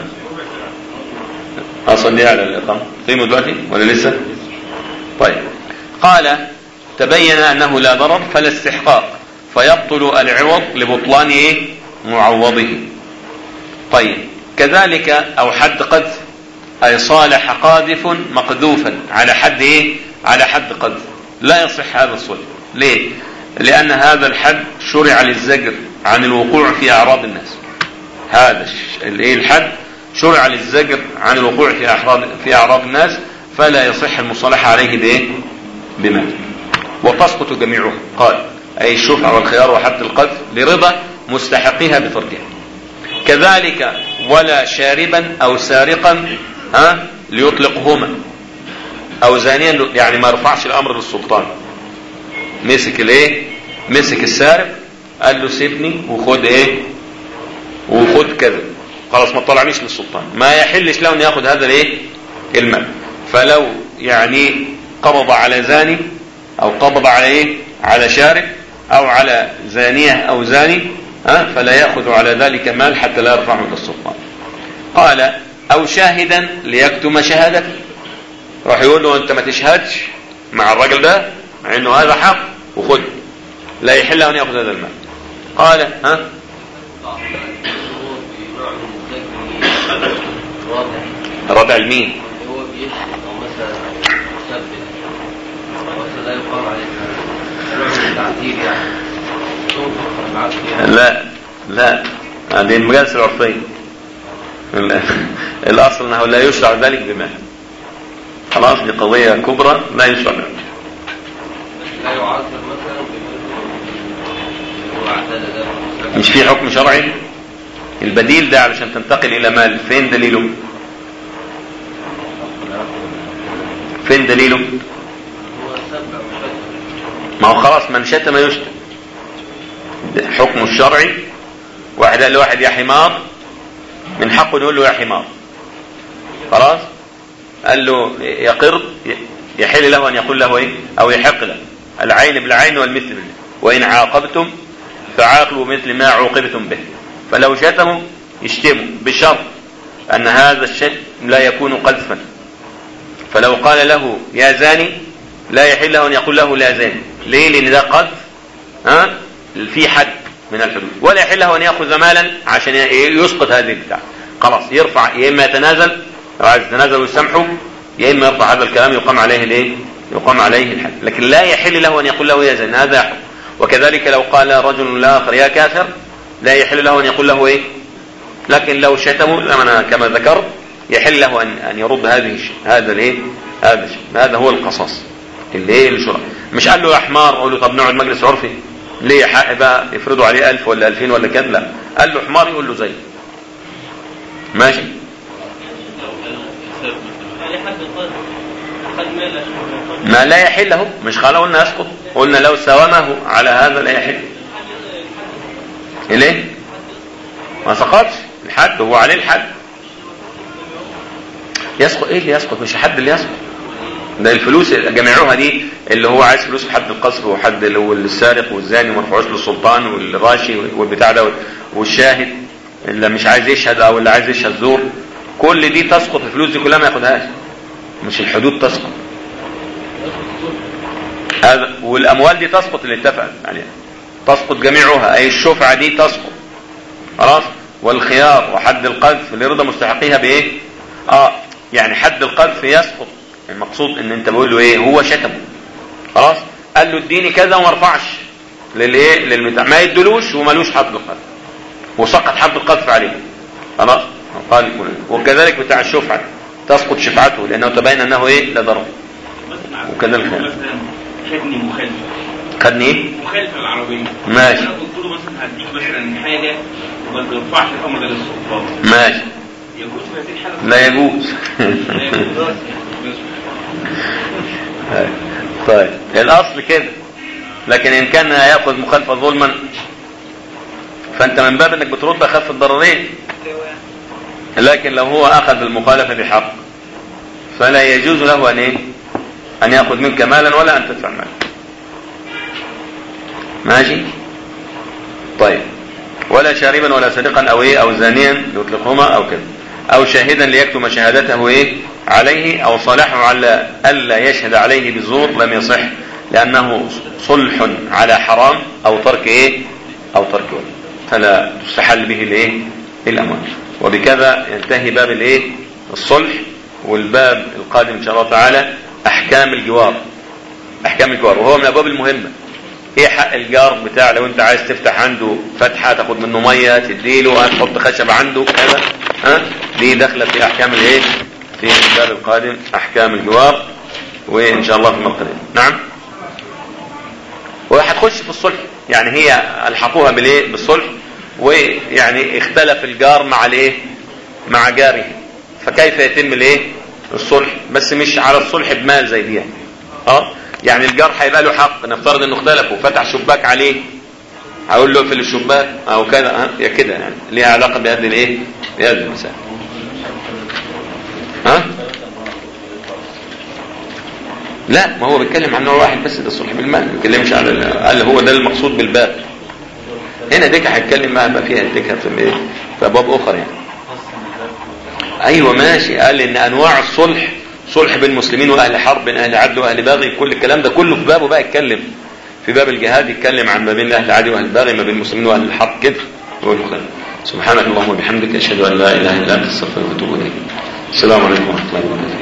اصلا دي على الاقامة قيموا دلوقتي ولا لسه؟ طيب قال تبين انه لا ضرر فلا استحقاق، فيبطل العوض لبطلان ايه معوضه. طيب كذلك او حد قذف، اي صالح قاذف مقذوفا على حد ايه على حد قذف، لا يصح هذا الصلح. ليه؟ لان هذا الحد شرع للزجر عن الوقوع في اعراض الناس. هذا الايه الحد شرع للزجر عن الوقوع في اعراض في اعراض الناس، فلا يصح المصالحه عليه بايه بمال، وتسقط جميعها. قال اي الشفعة والخيار وحد القذف لرضا مستحقها بتركها. كذلك ولا شاربا او سارقا ها ليطلقهما، او زانيا يعني ما رفعش الامر للسلطان، مسك الايه مسك السارق قال له سيبني وخد ايه وخد كذا، خلاص ما طلعنيش للسلطان، ما يحلش له ان ياخذ هذا الايه المال. فلو يعني قبض على زاني او قبض على ايه على شارب او على زانية او زاني ها فلا يأخذ على ذلك مال حتى لا يرفعه للسلطان. قال او شاهدا ليكتم شهادته، راح يقول له انت ما تشهدش مع الرجل ده مع انه هذا حق وخد، لا يحل له ان يأخذ هذا المال. قال ها رابع المين هو بيشهد او مثلا يثبت مثلا لا يقام عليه تعديل يعني لا لا هذه المجالس العرفية الاصل انه لا يشرع ذلك بمال. خلاص دي قضية كبرى لا يشرع ذلك. لا يعذر مثلا مش في حكم شرعي. البديل ده علشان تنتقل الى مال فين دليله؟ فين دليله؟ ما هو خلاص من شتم يشتم. حكم الشرعي واحد قال لواحد يا حمار من حقه نقول له يا حمار. خلاص قال له يا قرد يحل له ان يقول له ايه او يحق له العين بالعين والمثل بالمثل وان عاقبتم فعاقبوا مثل ما عوقبتم به. فلو شتموا يشتموا بشرط ان هذا الشتم لا يكون قذفا. فلو قال له يا زاني لا يحل له ان يقول له لا زاني. ليه؟ لان ده قذف ها في حد من الحدود. ولا يحل له ان ياخذ مالا عشان يسقط هذه البتاع. خلاص يرفع يا اما يتنازل لو عايز يتنازل ويسامحه يا اما يرفع هذا الكلام يقام عليه الايه يقام عليه الحد. لكن لا يحل له ان يقول له يا زاني هذا يحكم. وكذلك لو قال رجل لاخر يا كافر لا يحل له ان يقول له ايه. لكن لو شتمه كما ذكرت يحل له ان ان يرد هذه هذا الايه هذا الشيء. هذا هو القصاص اللي ايه الشرع. مش قال له يا حمار قول له طب نقعد مجلس عرفي ليه حق بقى يفرضوا عليه ألف ولا ألفين ولا كذا. لا قال له حمار يقول له زي ماشي. ما لا يحل له مش خلاص قلنا يسقط. قلنا لو ساومه على هذا لا يحل. ليه؟ ما سقطش الحد هو عليه الحد. يسقط ايه اللي يسقط؟ مش الحد اللي يسقط ده الفلوس جميعها دي اللي هو عايز فلوس في حد القصف وحد اللي هو السارق والزاني ومرفوعش للسلطان والراشي والبتاع ده والشاهد اللي مش عايز يشهد او اللي عايز يشهد زور. كل دي تسقط. الفلوس دي كلها ما ياخدهاش. مش الحدود تسقط هذا. والاموال دي تسقط اللي اتفق عليها تسقط جميعها. اي الشفعة دي تسقط خلاص. والخيار وحد القذف لرضا مستحقيها بايه اه يعني حد القذف يسقط. المقصود ان انت بقول له ايه هو شتمه خلاص قال له اديني كذا وما رفعش للايه للمتاع ما يدلوش ومالوش حد القذف وسقط حد القذف عليه خلاص. قال وكذلك بتاع الشفعة تسقط شفعته لانه تبين انه ايه لا ضرر. وكذلك خدني مخالفه خدني ايه مخالفه العربيه ماشي. انا قلت له مثلا هديك مثلا حاجه وما ترفعش الامر ده للسلطان ماشي يجوز في هذه الحاله؟ لا يجوز. طيب الاصل كده. لكن ان كان ياخذ مخالفه ظلما فانت من باب انك بترد اخف الضررين. لكن لو هو اخذ المخالفه بحق فلا يجوز له ان ايه ان ياخذ منك مالا ولا ان تدفع مالا. ماشي طيب. ولا شاربا ولا سرقا او ايه او زانيا يطلقهما او كذا او شاهدا ليكتم شهادته ايه عليه او صالحه على الا يشهد عليه بالزور لم يصح لانه صلح على حرام او ترك ايه او ترك وجه فلا تستحل به الايه الاموال. وبكذا ينتهي باب الايه الصلح. والباب القادم ان شاء الله تعالى احكام الجوار. احكام الجوار وهو من الابواب المهمه. ايه حق الجار بتاع لو انت عايز تفتح عنده فتحه تاخد منه ميه تديله تحط خشب عنده كذا ها دي داخله في احكام الايه في الباب القادم احكام الجوار وان شاء الله في القادم. نعم وهتخش في الصلح يعني هي الحقوها بالايه بالصلح. ويعني اختلف الجار مع الايه مع جاره فكيف يتم الايه الصلح بس مش على الصلح بمال زي دي يعني اه يعني الجار هيبقى له حق. نفترض انه اختلف وفتح شباك عليه هقول له اقفل الشباك او كذا يا كده يعني ليها علاقه بهذه الايه بهذه المسائل. ها لا ما هو بيتكلم عن نوع واحد بس ده الصلح بالمال ما بيتكلمش على قال هو ده المقصود بالباب. هنا ديك هيتكلم ما بقى فيها ديك في ابواب اخرى يعني. ايوه ماشي. قال ان انواع الصلح صلح بين المسلمين واهل حرب بين اهل عدل واهل باغي كل الكلام ده كله في بابه بقى يتكلم. في باب الجهاد يتكلم عن ما بين اهل عدل واهل باغي ما بين المسلمين واهل الحرب كده. سبحانك اللهم وبحمدك اشهد ان لا اله الا انت استغفرك واتوب اليك. السلام عليكم ورحمه الله وبركاته.